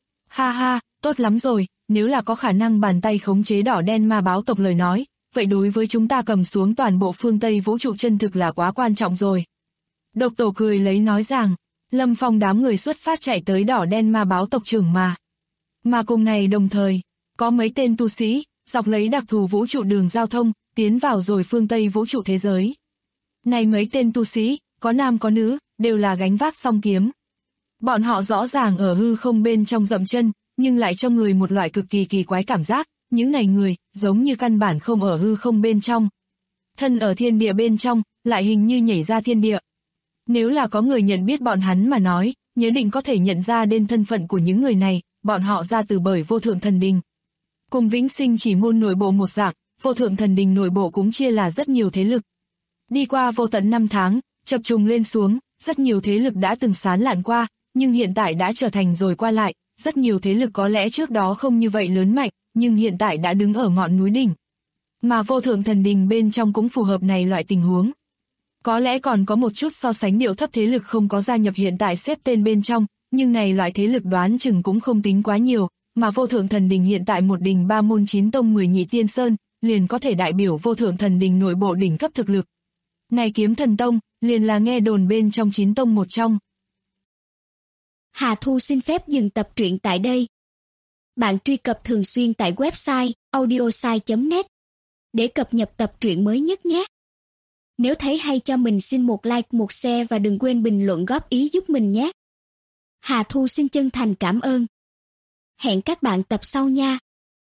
Ha ha, tốt lắm rồi, nếu là có khả năng bàn tay khống chế đỏ đen ma báo tộc lời nói, vậy đối với chúng ta cầm xuống toàn bộ phương Tây vũ trụ chân thực là quá quan trọng rồi. Độc Tổ cười lấy nói rằng, Lâm Phong đám người xuất phát chạy tới đỏ đen ma báo tộc trưởng mà. Mà cùng này đồng thời, có mấy tên tu sĩ, dọc lấy đặc thù vũ trụ đường giao thông, tiến vào rồi phương Tây vũ trụ thế giới. Này mấy tên tu sĩ, có nam có nữ, đều là gánh vác song kiếm. Bọn họ rõ ràng ở hư không bên trong dậm chân, nhưng lại cho người một loại cực kỳ kỳ quái cảm giác, những này người, giống như căn bản không ở hư không bên trong. Thân ở thiên địa bên trong, lại hình như nhảy ra thiên địa. Nếu là có người nhận biết bọn hắn mà nói, nhớ định có thể nhận ra đến thân phận của những người này, bọn họ ra từ bởi vô thượng thần đình. Cùng vĩnh sinh chỉ môn nội bộ một dạng, vô thượng thần đình nội bộ cũng chia là rất nhiều thế lực. Đi qua vô tận 5 tháng, chập trùng lên xuống, rất nhiều thế lực đã từng sán lạn qua, nhưng hiện tại đã trở thành rồi qua lại, rất nhiều thế lực có lẽ trước đó không như vậy lớn mạnh, nhưng hiện tại đã đứng ở ngọn núi đỉnh. Mà vô thượng thần đình bên trong cũng phù hợp này loại tình huống. Có lẽ còn có một chút so sánh điệu thấp thế lực không có gia nhập hiện tại xếp tên bên trong, nhưng này loại thế lực đoán chừng cũng không tính quá nhiều, mà vô thượng thần đình hiện tại một đình 3 môn 9 tông 10 nhị tiên sơn, liền có thể đại biểu vô thượng thần đình nội bộ đỉnh cấp thực lực. Này Kiếm Thần Tông, liền là nghe đồn bên trong 9 tông một trong. Hà Thu xin phép dừng tập truyện tại đây. Bạn truy cập thường xuyên tại website audiosai.net để cập nhật tập truyện mới nhất nhé. Nếu thấy hay cho mình xin một like, một share và đừng quên bình luận góp ý giúp mình nhé. Hà Thu xin chân thành cảm ơn. Hẹn các bạn tập sau nha.